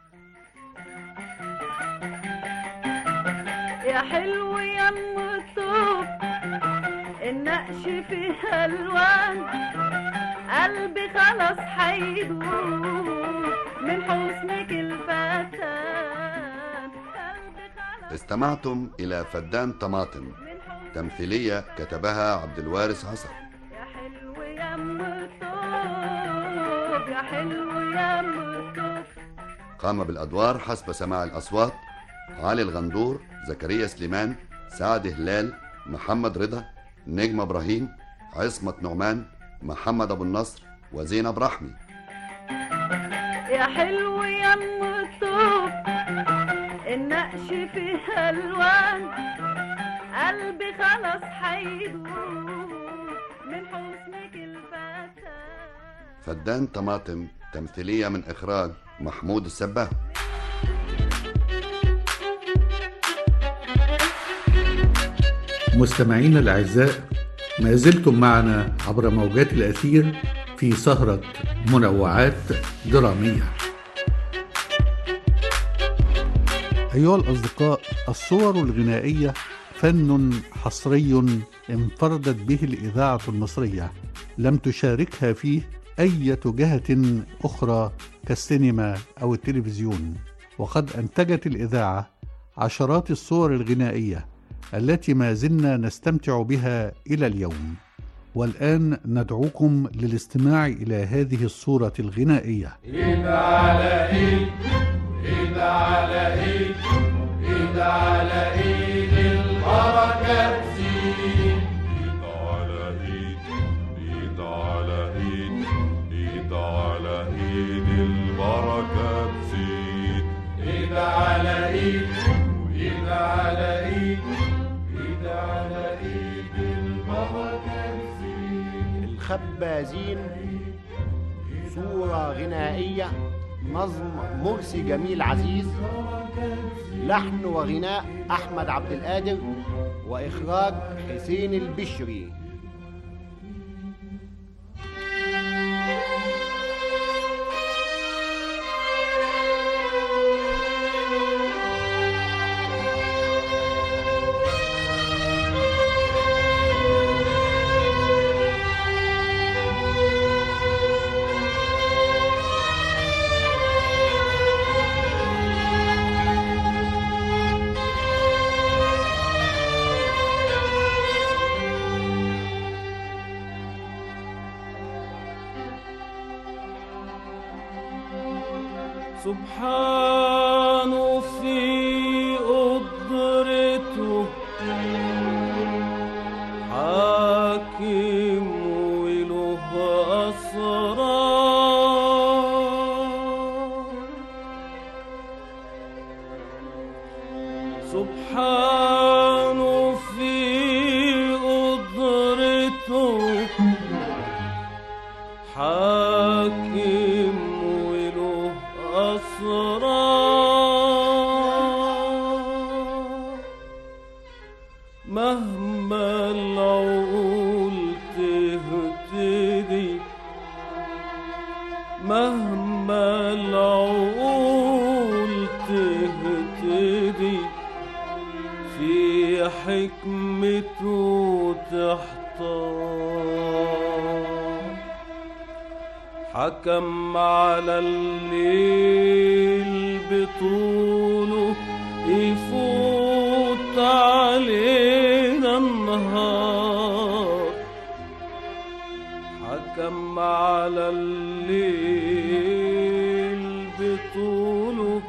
يا حلو يا ام الطوب، النقش فيها الوان، قلبي خلاص حيدوب من حسنك الفتان. استمعتم إلى فدان طماطم، تمثيلية كتبها عبد الوارث عصر. يا حلو يا ام الطوب، يا حلو يا ام الطوب. قام بالأدوار حسب سماع الأصوات علي الغندور، زكريا سليمان، سعد هلال، محمد رضا، نجم إبراهيم، عصمت نعمان، محمد أبو النصر، وزينب رحمي. يا حلو يا ام الطوب، النقش فيها الوان، قلبي خلاص حيدوب من حسنك الفتان. فدان طماطم، تمثيلية من إخراج محمود السباع. مستمعينا الأعزاء، ما زلتم معنا عبر موجات الأثير في سهرة منوعات درامية. أيها الأصدقاء، الصور الغنائية فن حصري انفردت به الإذاعة المصرية، لم تشاركها فيه أي جهة أخرى كالسينما أو التلفزيون، وقد أنتجت الإذاعة عشرات الصور الغنائية التي ما زلنا نستمتع بها إلى اليوم. والآن ندعوكم للاستماع إلى هذه الصورة الغنائية. إيد على إيد، إيد على إيد، إيد على إيد، البركة تزيد. إيد على إيد، إيد على إيد، إيد على إيد، البركة تزيد. إيد على إيد، وإيد على إيد، إيد على إيد، البركة تزيد. الخبازين، صورة غنائية، نظم مرسي جميل عزيز، لحن وغناء أحمد عبد القادر، وإخراج حسين البشري. سبحانه في قدرته حاكم وله أسرار. سبحانه في قدرته حاكم وله أسرار. مهما العقول تهتدي يبتدي في حكمته تحتار، حكم على الليل بطوله يفوت علينا النهار، حكم على الليل بطوله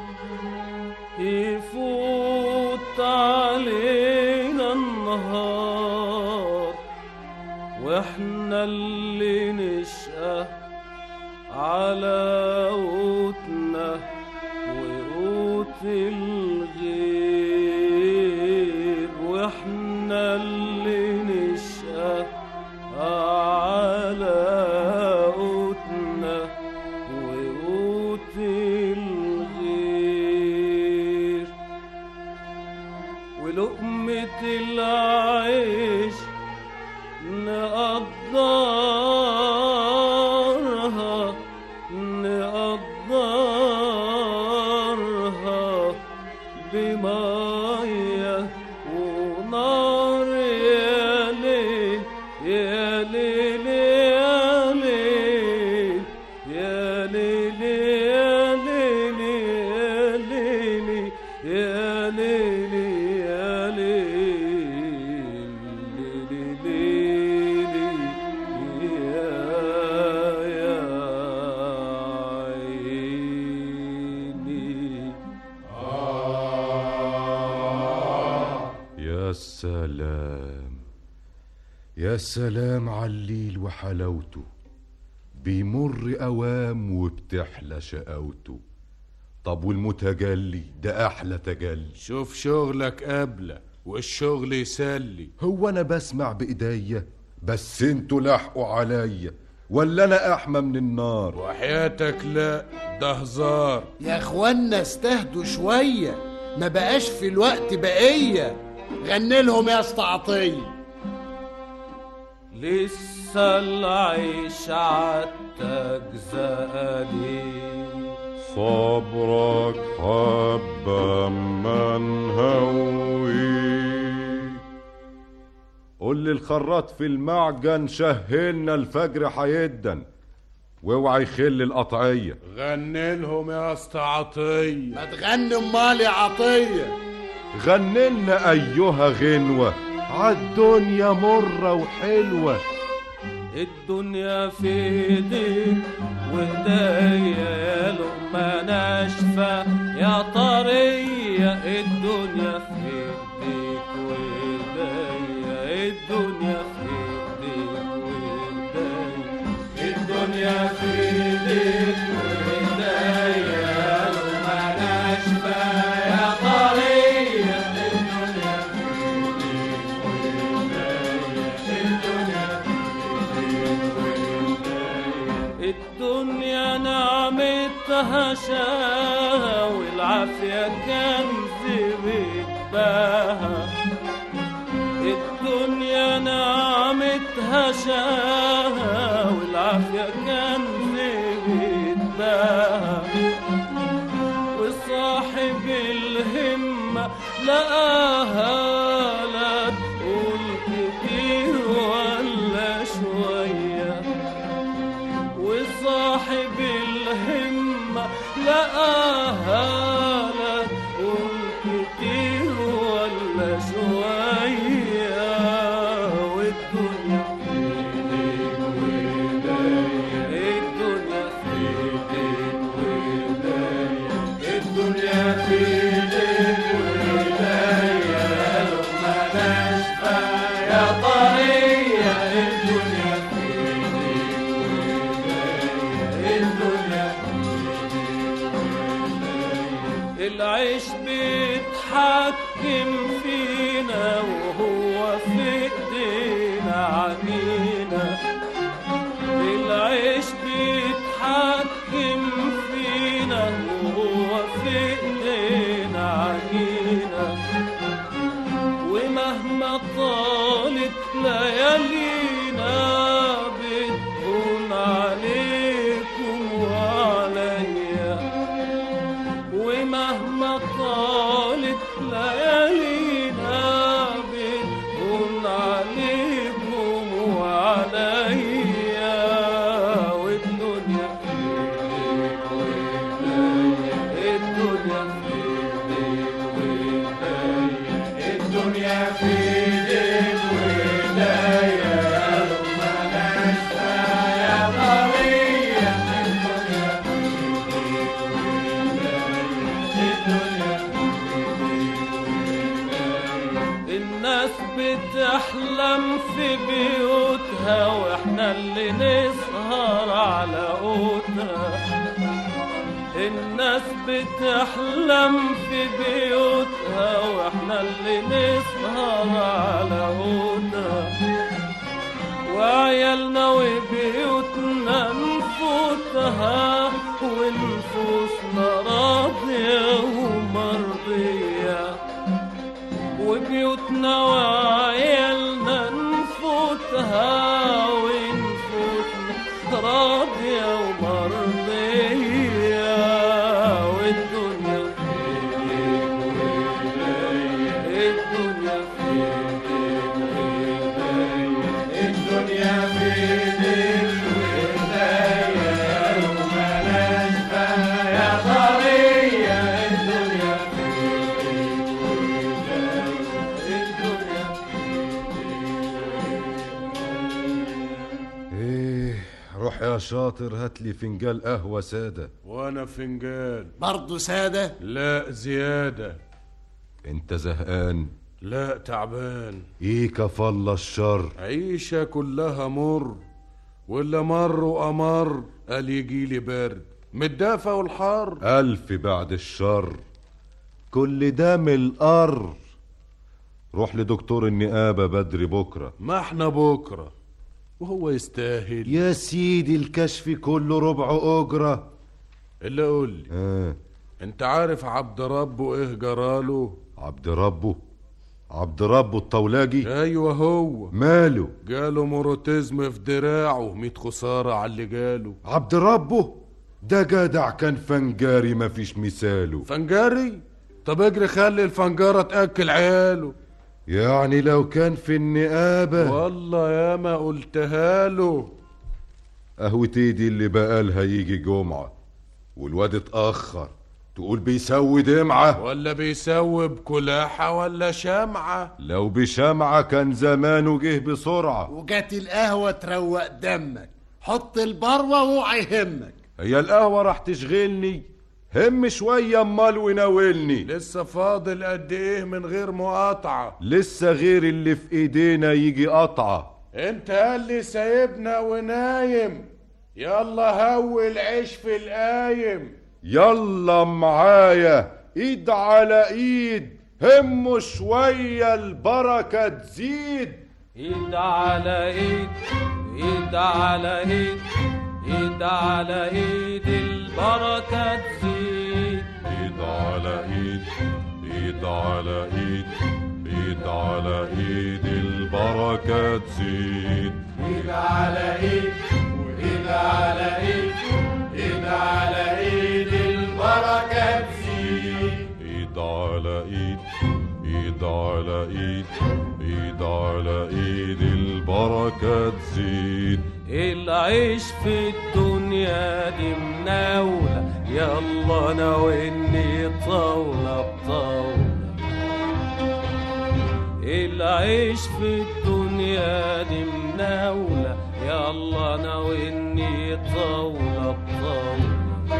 يفوت علينا النهار، واحنا اللي نشقى على قوتنا وقوت الغير، واحنا اللي نشقى على قوتنا وقوت الغير، ولقمة العيش نقدرها بمية ونار، يا ليل يا ليل يا ليل يا ليل يا ليل يا ليل يا سلام يا سلام على الليل وحلاوته، بيمر أوام وبتحلى شقاوته. طب والمتجلي ده أحلى تجلي. شوف شغلك قبله والشغل يسلي. هو أنا بسمع بإيديا بس انتوا لاحقوا عليا، ولا أنا أحمى من النار؟ وحياتك لا، ده هزار. يا اخوانا استهدوا شوية، ما بقاش في الوقت بقية. غني لهم يا اسطى عطية. لسه العيش عالتجزأ ليه، صبرك حبة من هوي. قول للخراط في المعجن شهلنا الفجر حيدن، واوعى يخل القطعية. غني لهم يا اسطى عطية. ما تغني امال يا عطية. غني لنا أيها غنوة عالدنيا مرة وحلوة. الدنيا في ايديك وايديا يا لقمة ناشفة يا طرية، الدنيا في ايديك وايديا، الدنيا في ايديك وايديا، الدنيا في ايديك وايديا يا لقمة ناشفة يا طرية، الدنيا في ايديك وايديا، الدنيا نعمتها شاها والعافية كنز بيتباها، الدنيا نعمتها شاها والعافية كنز بيتباها، وصاحب الهمة لقاها لا تقول كتير ولا شوية، وصاحب الهمة لقاها لا تقول كتير ولا شوية، والدنيا في ايديك وايديا، الدنيا في ايديك وايديا، الدنيا في ايديك وايديا، لقمة ناشفة يا طرية، الدنيا في ايديك وايديا، الدنيا في ايديك وايديا، العيش بيتحكم فينا وهو في ايدينا عجينة، العيش بيتحكم فينا وهو في ايدينا عجينة، ومهما طالت ليالينا بتهون عليكم وعليا، ومهما طالت ليالينا بتهون عليكم وعليا والدنيا في ايديك وايديا الدنيا في ايديك وايديا الدنيا في ايديك وايديا بتحلم في بيوتها واحنا اللي نسهر على قوتها. الناس بتحلم في بيوتها واحنا اللي نسهر على قوتها. وعيالنا وبيوتنا نفوتها ونفوسنا راضية ومرضية. وبيوتنا وعيالنا نفوتها ونفوسنا راضية ومرضية. والدنيا في ايديك وايديا الدنيا في ايديك وايديا الدنيا في ايديك وايديا وملاش يا طرية. الدنيا في ايديك روح يا شاطر هات لي فنجان قهوة سادة. وانا فنجان برضه سادة؟ لا زيادة. انت زهقان؟ لا تعبان. ايه كفالة الشر؟ عيشة كلها مر، ولا مر وأمر قال يجيلي برد متدافى والحر. ألف بعد الشر، كل ده من القر. روح لدكتور النقابة بدري بكرة. ما احنا بكرة وهو يستاهل. يا سيدي الكشف كله ربع أجرة. اللي قول لي انت عارف عبد ربه ايه جراله؟ عبد ربه الطولاجي؟ ايوه هو. ماله؟ جاله موروتيزم في دراعه 100 خسارة على اللي جاله. عبد ربه ده جدع كان فنجاري مفيش مثاله. فنجاري؟ طب اجري خلي الفنجارة تأكل عياله. يعني لو كان في النقابة والله يا ما قلتها له. قهوتي دي اللي بقالها يجي جمعة والواد اتأخر تقول بيسوي دمعة ولا بيسوي بكلاحة ولا شمعة؟ لو بشمعة كان زمانه جه بسرعة. وجات القهوة تروق دمك، حط البروة واوعى يهمك. هي القهوة راح تشغلني؟ هم شوية امال وناولني. لسه فاضل قد ايه من غير مقاطعة؟ لسه غير اللي في ايدينا يجي قطعة. انت قال لي سايبنا ونايم. يلا هوي العيش في القايم. يلا معايا ايد على ايد، هموا شوية البركة تزيد. ايد على ايد ايد على ايد ايد على ايد البركة تزيد. ايد على ايد ايد على ايد ايد على ايد البركة تزيد. ايد على ايد وايد على ايد ايد على ايد البركة تزيد. ايد على ايد ايد على ايد ايد على ايد البركة تزيد. العيش في الدنيا دي مناولة، يلا ناولني طاولة بطاولة. العيش في الدنيا دي مناولة، يلا ناولني طاولة بطاولة.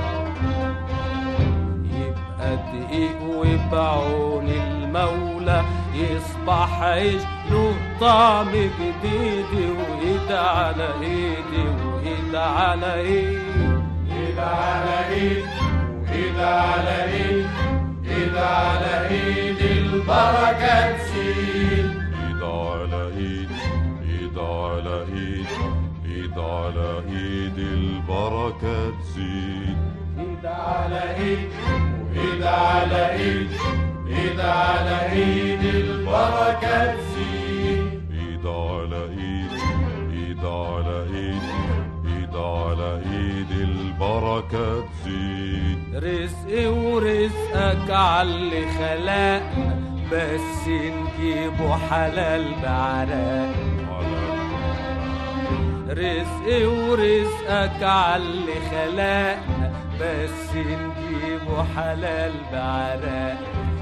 يبقى دقيق وبعون المولى يصبح عيش له طعم جديد. وايد على ايدي وايد على ايد ايد على ايد وايد على ايد ايد على ايد البركة تزيد. ايد على ايد ايد على ايد ايد على ايد البركة تزيد. ايد على ايد وايد على ايد ايد على ايد البركة تزيد. ايد على ايد ايد على ايد ايد على ايد البركة تزيد. رزقي ورزقك عاللي خلقنا بس نجيبه حلال بعرق. رزقي ورزقك عاللي خلقنا بس نجيبه حلال بعرق.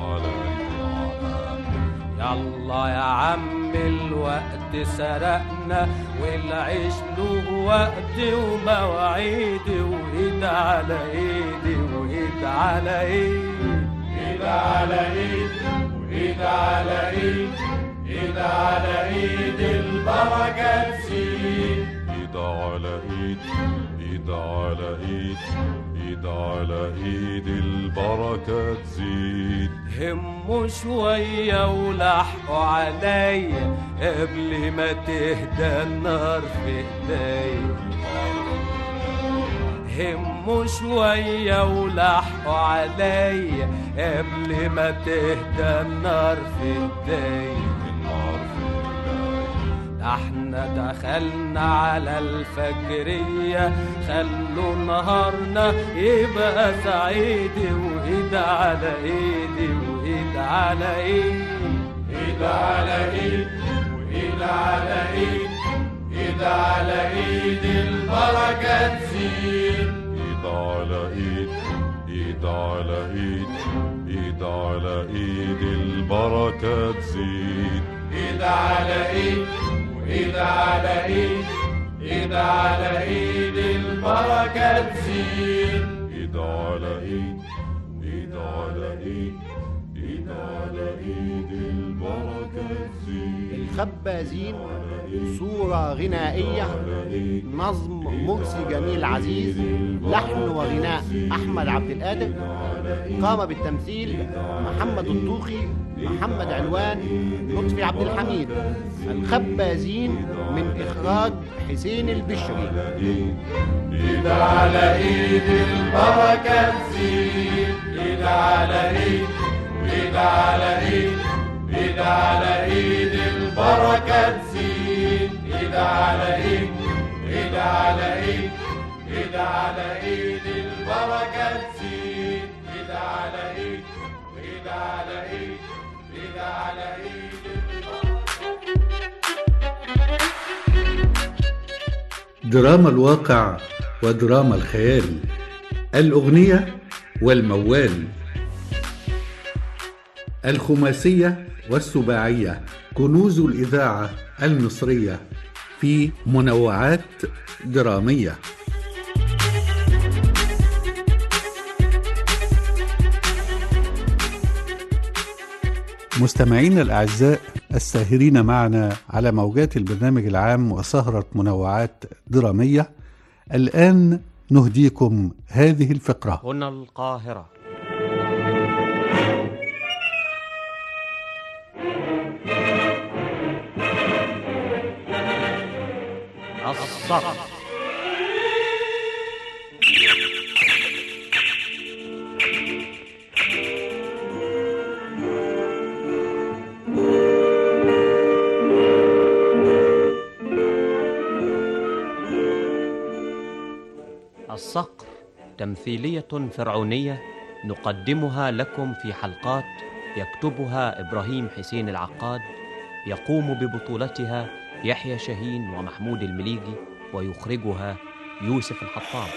يلا يا عم الوقت سرقنا والعيش له وقت ومواعيد وايد على ايدي وايد على ايد. ايد على ايد وايد على ايد ايد على ايد البركة تزيد. ايد على ايد ايد على ايد ايد على ايد البركة تزيد. هموا شوية ولحقوا عليا قبل ما تهدى النار في ايديا. هموا شوية ولحقوا عليا قبل ما تهدى النار في ايديا. احنا دخلنا على الفجرية خلوا نهارنا يبقى سعيد وايد على ايدي وايد على ايد. ايد على ايد وايد على ايد ايد على ايد البركة تزيد. ايد على ايد ايد على ايد ايد على ايد البركة تزيد. ايد على ايد وايد على ايد ايد على ايد البركة تزيد. ايد على ايد ايد على ايد ايد على ايد البركة تزيد. الخبازين صورة غنائية، نظم مرسي جميل عزيز، لحن وغناء أحمد عبد القادر. قام بالتمثيل محمد الطوخي، محمد علوان، لطفي عبد الحميد. الخبازين من إخراج حسين البشري. ايد على ايد البركة تزيد. ايد على ايد وايد على ايد ايد على ايد البركة تزيد. ايد على ايد ايد على ايد ايد على ايد البركة تزيد. ايد على ايد وايد على ايد ايد على ايد. دراما الواقع ودراما الخيال، الأغنية والموال، الخماسية والسباعية، كنوز الإذاعة المصرية في منوعات درامية. مستمعينا الأعزاء الساهرين معنا على موجات البرنامج العام وسهرة منوعات درامية، الآن نهديكم هذه الفقرة. هنا القاهرة. الصقر. الصقر تمثيلية فرعونية نقدمها لكم في حلقات يكتبها إبراهيم حسين العقاد، يقوم ببطولتها يحيى شاهين ومحمود المليجي، ويخرجها يوسف الحطاب.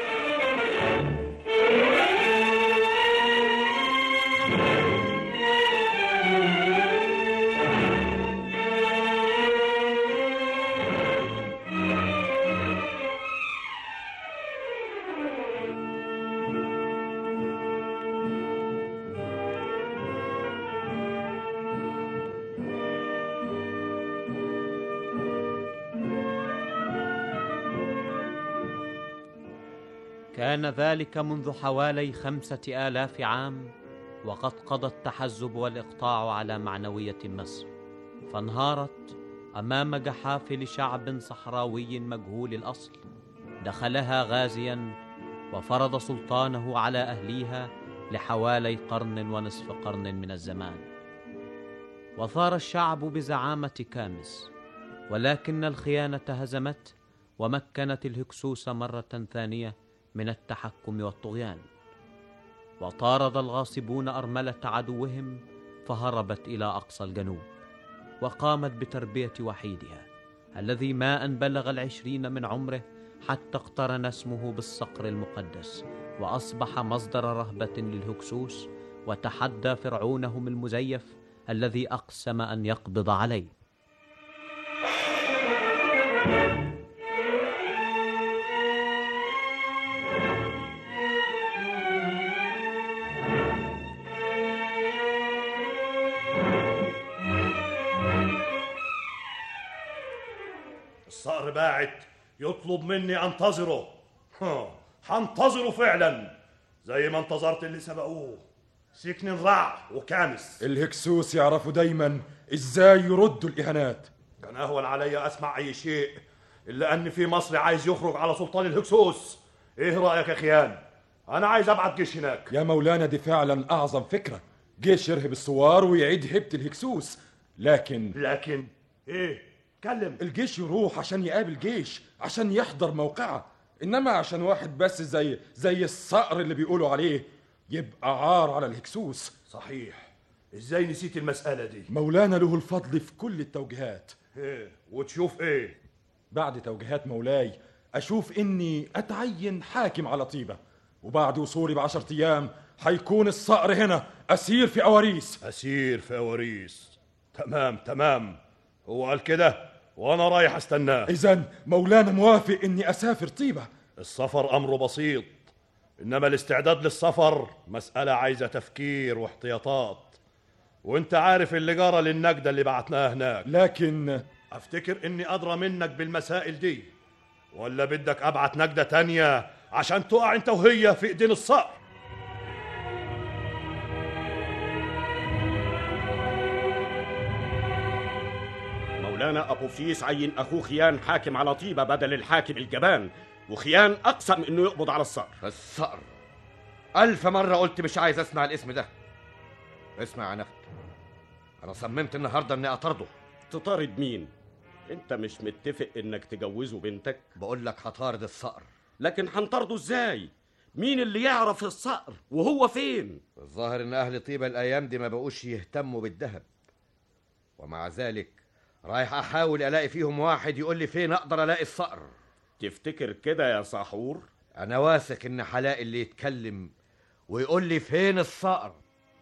كان ذلك منذ حوالي 5000 عام، وقد قضى التحزب والإقطاع على معنوية مصر، فانهارت أمام جحافل شعب صحراوي مجهول الأصل دخلها غازيا وفرض سلطانه على أهليها لحوالي قرن ونصف قرن من الزمان. وثار الشعب بزعامة كامس، ولكن الخيانة هزمت ومكنت الهكسوس مرة ثانية من التحكم والطغيان، وطارد الغاصبون أرملة عدوهم فهربت إلى أقصى الجنوب، وقامت بتربية وحيدها الذي ما أن بلغ 20 من عمره حتى اقترن اسمه بالصقر المقدس، وأصبح مصدر رهبة للهكسوس، وتحدى فرعونهم المزيف الذي أقسم أن يقبض عليه. الصقر باعت يطلب مني انتظره. هنتظره فعلا زي ما انتظرت اللي سبقوه، سكن رع وكامس. الهكسوس يعرفوا دايما ازاي يردوا الاهانات. كان اهون عليا اسمع اي شيء الا ان في مصر عايز يخرج على سلطان الهكسوس. ايه رايك يا خيان؟ انا عايز ابعت جيش هناك. يا مولانا دي فعلا اعظم فكره، جيش يرهب الثوار ويعيد هيبه الهكسوس. لكن ايه؟ اتكلم. الجيش يروح عشان يقابل جيش، عشان يحضر موقعه، انما عشان واحد بس زي الصقر اللي بيقولوا عليه يبقى عار على الهكسوس. صحيح، ازاي نسيت المسألة دي؟ مولانا له الفضل في كل التوجيهات. ايه وتشوف ايه؟ بعد توجيهات مولاي اشوف اني اتعين حاكم على طيبة، وبعد وصولي ب10 ايام هيكون الصقر هنا اسير في اواريس. اسير في اواريس، تمام. هو قال كده وانا رايح استناه. اذن مولانا موافق اني اسافر طيبة؟ السفر امره بسيط، انما الاستعداد للسفر مسألة عايزة تفكير واحتياطات، وانت عارف اللي جرى للنجدة اللي بعتناها هناك. لكن افتكر اني ادرى منك بالمسائل دي، ولا بدك ابعت نجدة تانية عشان تقع انت وهي في ايدين الصقر؟ مولانا أبو فيس عين أخوه خيان حاكم على طيبة بدل الحاكم الجبان، وخيان أقسم إنه يقبض على الصقر. الصقر 1000 مرة قلت مش عايز أسمع الاسم ده. اسمع يا نفت، أنا صممت النهاردة إني أطرده. تطارد مين؟ أنت مش متفق إنك تجوزه بنتك؟ بقول لك هطارد الصقر. لكن هنطرده إزاي؟ مين اللي يعرف الصقر وهو فين؟ الظاهر إن أهل طيبة الأيام دي ما بقوش يهتموا بالذهب، ومع ذلك رايح احاول الاقي فيهم واحد يقول لي فين اقدر الاقي الصقر. تفتكر كده يا سحور؟ انا واثق ان هلاقي اللي يتكلم ويقول لي فين الصقر.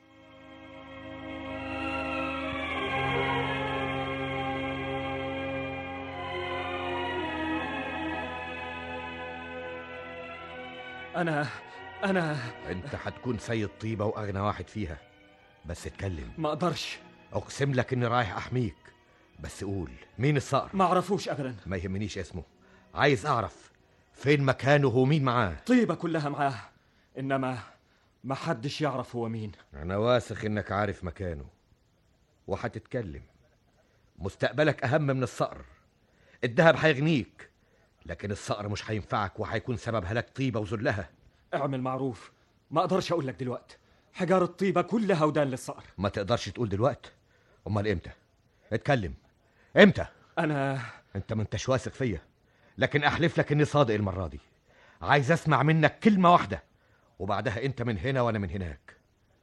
انا انت هتكون سيد طيبة واغنى واحد فيها، بس اتكلم. ما اقدرش. اقسم لك اني رايح احميك، بس قول مين الصقر؟ ما اعرفوش ابدا. ما يهمنيش اسمه، عايز اعرف فين مكانه ومين معاه. طيبة كلها معاه، انما ما حدش يعرف هو مين. انا واثق انك عارف مكانه وهتتكلم. مستقبلك اهم من الصقر. الذهب هيغنيك، لكن الصقر مش هينفعك وهيكون سبب هلاك طيبة وذلها. اعمل معروف، ما اقدرش اقول لك دلوقتي. حجار الطيبة كلها ودان للصقر. ما تقدرش تقول دلوقتي؟ امال امتى؟ اتكلم، امتى؟ انت ما انتش واثق فيا، لكن احلف لك اني صادق المره دي. عايز اسمع منك كلمه واحده، وبعدها انت من هنا وانا من هناك.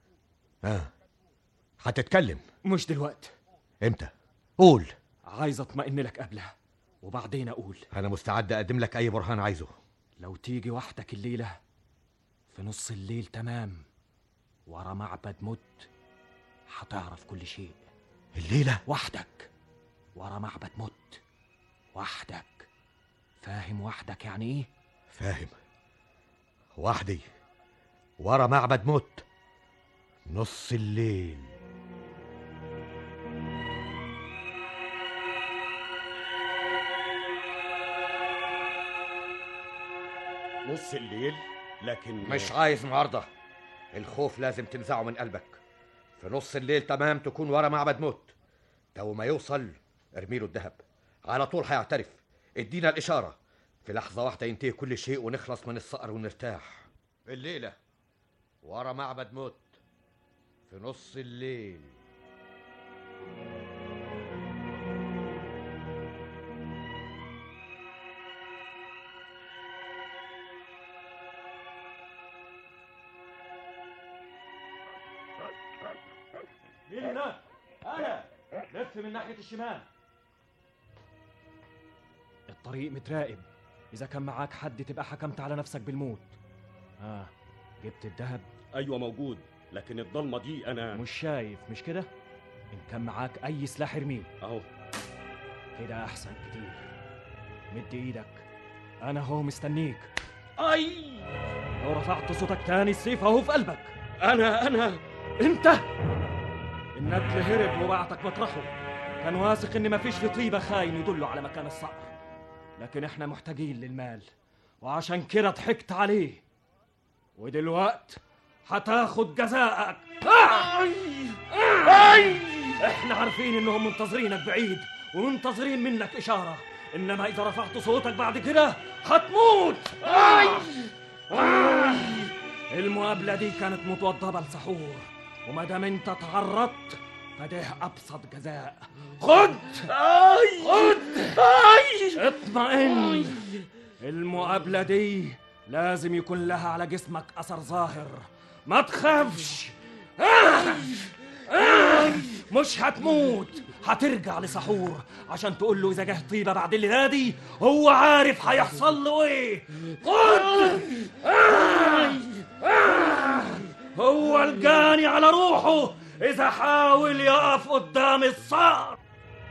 هتتكلم؟ مش دلوقتي. امتى؟ قول. عايز اطمئن لك قبلها وبعدين اقول. انا مستعد اقدم لك اي برهان عايزه. لو تيجي وحدك الليله في نص الليل تمام ورا معبد مت، هتعرف كل شيء. الليله؟ وحدك ورا معبد مت، وحدك. فاهم وحدك يعني ايه؟ فاهم. وحدي ورا معبد مت نص الليل. نص الليل؟ لكن مش عايز معارضة. الخوف لازم تنزعه من قلبك. في نص الليل تمام تكون ورا معبد موت. تو ما يوصل ارميله الذهب على طول هيعترف. ادينا الإشارة، في لحظة واحدة ينتهي كل شيء ونخلص من الصقر ونرتاح. الليلة ورا معبد موت في نص الليل. مين هناك؟ انا لف من ناحيه الشمال. الطريق متراقب، اذا كان معاك حد تبقى حكمت على نفسك بالموت. جبت الذهب؟ ايوه موجود، لكن الضلمه دي انا مش شايف، مش كده؟ ان كان معاك اي سلاح ارميه. اهو كده احسن كتير. مد ايدك، انا هو مستنيك. اي لو رفعت صوتك تاني السيف اهو في قلبك. انا انت النجل هرب وبعتك مطرحه. كان واثق ان مفيش في طيبه خاين يدله على مكان الصقر، لكن احنا محتاجين للمال وعشان كده ضحكت عليه، ودلوقت هتاخد جزاءك. احنا عارفين انهم منتظرينك بعيد ومنتظرين منك اشاره، انما اذا رفعت صوتك بعد كده هتموت. المقابله دي كانت متوضبه لسحور، وما دام انت تعرضت فده ابسط جزاء. خد اطمئن، المقابله دي لازم يكون لها على جسمك اثر ظاهر. ما تخافش، مش هتموت، هترجع لسحور عشان تقول له اذا جه طيبه بعد الليله دي هو عارف هيحصل له ايه. خد هو الجاني على روحه اذا حاول يقف قدام الصقر.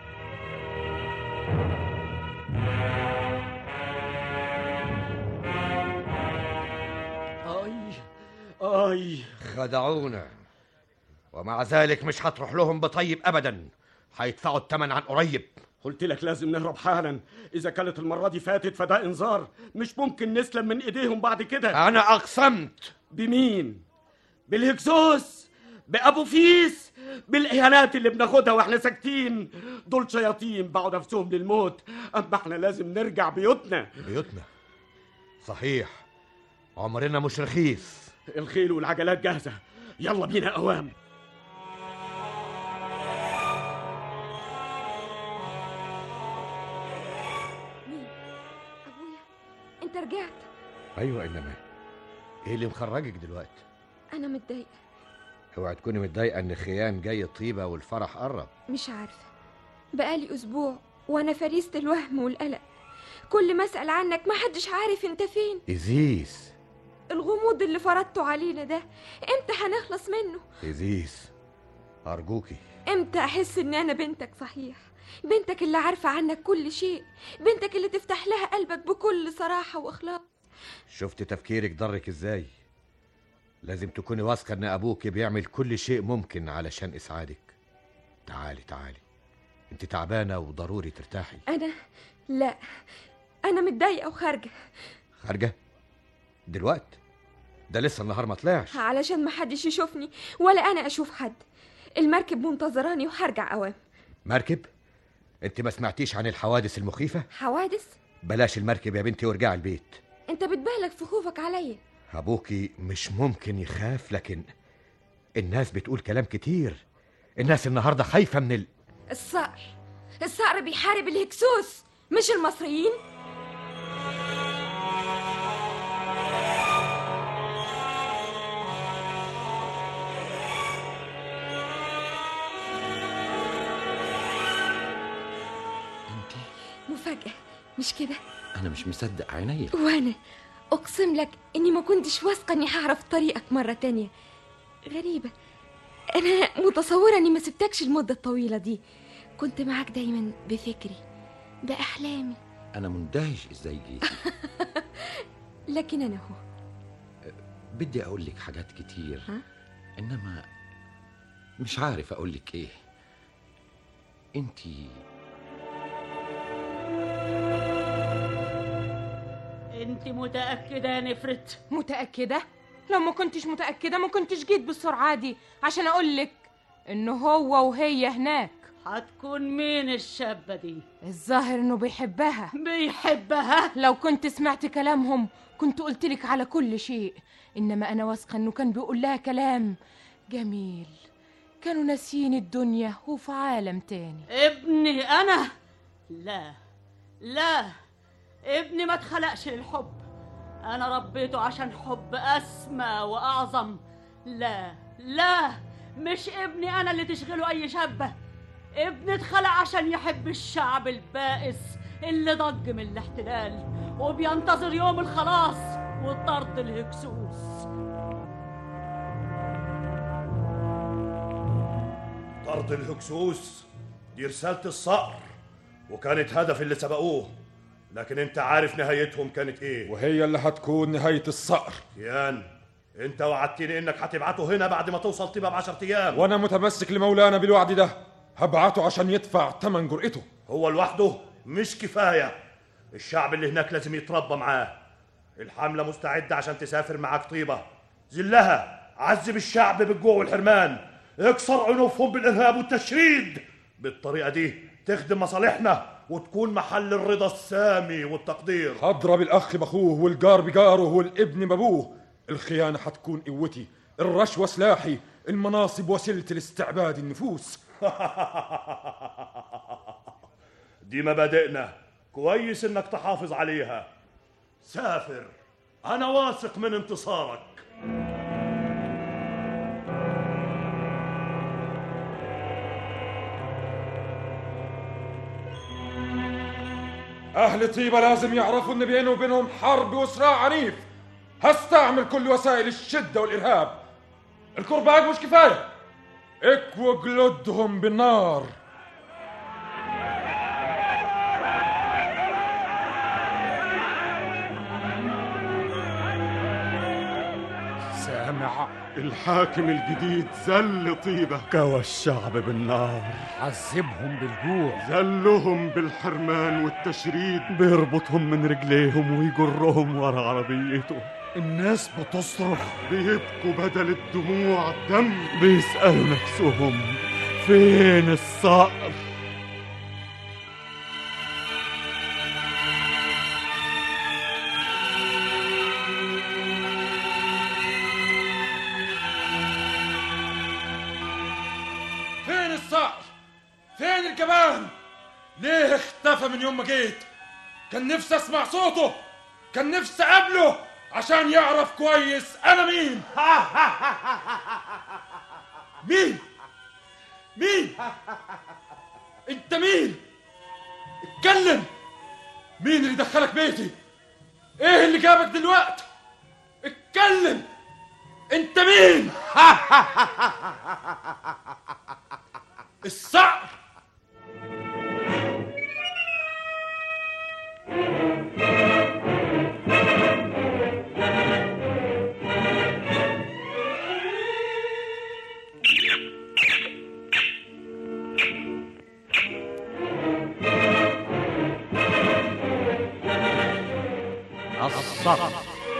اي خدعونا، ومع ذلك مش هتروح لهم بطيب ابدا، هيدفعوا الثمن عن قريب. قلت لك لازم نهرب حالا، اذا كانت المره دي فاتت فده انذار، مش ممكن نسلم من ايديهم بعد كده. انا اقسمت. بمين؟ بالهكسوس؟ بابو فيس؟ بالاهانات اللي بناخدها واحنا ساكتين؟ دول شياطين باعوا نفسهم للموت، اما احنا لازم نرجع بيوتنا. بيوتنا صحيح، عمرنا مش رخيص. الخيل والعجلات جاهزه، يلا بينا اوام. انت رجعت؟ ايوه، انما ايه اللي مخرجك دلوقتي؟ انا متضايقه. اوعي تكوني متضايقه ان خيان جاي طيبه والفرح قرب. مش عارفه، بقالي اسبوع وانا فريسه الوهم والقلق، كل ما اسال عنك ما حدش عارف انت فين. إزيس، الغموض اللي فرضته علينا ده امتى هنخلص منه؟ إزيس ارجوكي، امتى احس ان انا بنتك صحيح، بنتك اللي عارفه عنك كل شيء، بنتك اللي تفتح لها قلبك بكل صراحه واخلاص. شفت تفكيرك ضرك ازاي؟ لازم تكوني واثقه ان ابوك بيعمل كل شيء ممكن علشان اسعادك. تعالي انت تعبانه وضروري ترتاحي. لا انا متضايقه وخارجه. خارجه دلوقتي؟ ده لسه النهار ما طلعش. علشان ما حدش يشوفني ولا انا اشوف حد. المركب منتظراني وهرجع اوام. مركب؟ انت ما سمعتيش عن الحوادث المخيفه؟ حوادث؟ بلاش المركب يا بنتي وارجعي البيت. انت بتبالغ في خوفك عليا. ابوكي مش ممكن يخاف، لكن الناس بتقول كلام كتير. الناس النهارده خايفه من الصقر بيحارب الهكسوس مش المصريين. مفاجأة مش كده؟ أنا مش مصدق عينيا. وأنا أقسم لك إني ما كنتش واثقة إني هعرف طريقك مرة تانية. غريبة، أنا متصورة إني ما سبتكش المدة الطويلة دي، كنت معاك دايما بفكري بأحلامي. أنا مندهش إزاي جيتي. لكن أنا هو بدي أقول لك حاجات كتير، إنما مش عارف أقول لك إيه. انت متأكدة يا نفرت؟ متأكدة؟ لو ما كنتش متأكدة ما كنتش جيت بالسرعة دي عشان أقولك إنه هو وهي هناك. هتكون مين الشابة دي؟ الظاهر إنه بيحبها. بيحبها؟ لو كنت سمعت كلامهم كنت قلتلك على كل شيء، إنما أنا واثقة إنه كان بيقول لها كلام جميل. كانوا ناسيين الدنيا وفي عالم تاني. ابني أنا؟ لا ابني ما اتخلقش للحب، أنا ربيته عشان حب أسمى وأعظم. لا مش ابني انا اللي تشغله اي شابه. ابني اتخلق عشان يحب الشعب البائس اللي ضج من الاحتلال وبينتظر يوم الخلاص وطرد الهكسوس. طرد الهكسوس دي رسالة الصقر، وكانت هدف اللي سبقوه، لكن انت عارف نهايتهم كانت ايه؟ وهي اللي هتكون نهاية الصقر. يان، انت وعدتني انك هتبعته هنا بعد ما توصل طيبة ب10 ايام، وانا متمسك لمولانا بالوعد ده. هبعته عشان يدفع ثمن جرأته. هو لوحده مش كفاية، الشعب اللي هناك لازم يتربى معاه. الحملة مستعدة عشان تسافر معاك طيبة. ذلها، عذب الشعب بالجوع والحرمان، اكسر عنفهم بالإرهاب والتشريد. بالطريقة دي تخدم مصالحنا وتكون محل الرضا السامي والتقدير. هضرب الأخ بأخوه والجار بجاره والابن بأبوه. الخيانة هتكون قوتي، الرشوة سلاحي، المناصب وسيلة الاستعباد النفوس. دي مبادئنا، كويس انك تحافظ عليها. سافر، انا واثق من انتصارك. أهل طيبة لازم يعرفوا إن بيني وبينهم حرب وصراع عنيف. هستعمل كل وسائل الشدة والإرهاب. الكرباج مش كفاية، اكوى جلودهم بالنار. سامع؟ الحاكم الجديد زل طيبة، كوى الشعب بالنار، عذبهم بالجوع، زلهم بالحرمان والتشريد، بيربطهم من رجليهم ويجرهم ورا عربيته. الناس بتصرخ، بيبكوا بدل الدموع دم، بيسألوا نفسهم فين الصقر؟ فين الصقر؟ فين الجبان؟ ليه اختفى من يوم ما جيت؟ كان نفسي اسمع صوته، كان نفسي اقابله عشان يعرف كويس انا مين. مين؟ مين؟ انت مين؟ اتكلم. مين اللي دخلك بيتي؟ ايه اللي جابك دلوقتي؟ اتكلم. انت مين؟ الصقر. الصقر.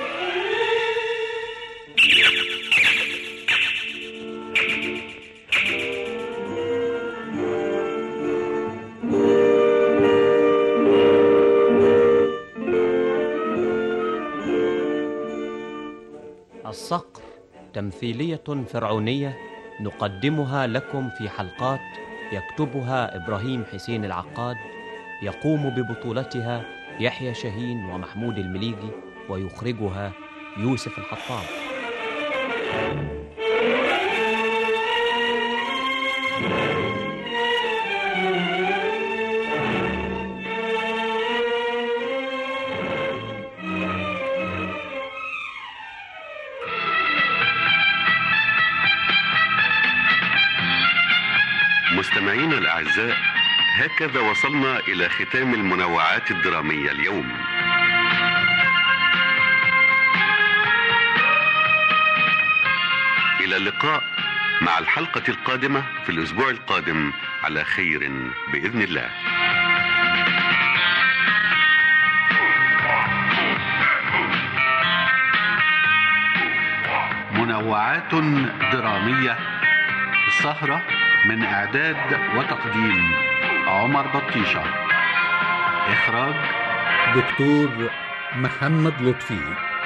الصقر تمثيلية فرعونية نقدمها لكم في حلقات يكتبها إبراهيم حسين العقاد، يقوم ببطولتها يحيى شاهين ومحمود المليجي، ويخرجها يوسف الحطاب. مستمعينا الأعزاء، هكذا وصلنا إلى ختام المنوعات الدرامية اليوم. إلى اللقاء مع الحلقة القادمة في الأسبوع القادم على خير بإذن الله. منوعات درامية، السهرة من إعداد وتقديم عمر بطيشة، إخراج دكتور محمد لطفي.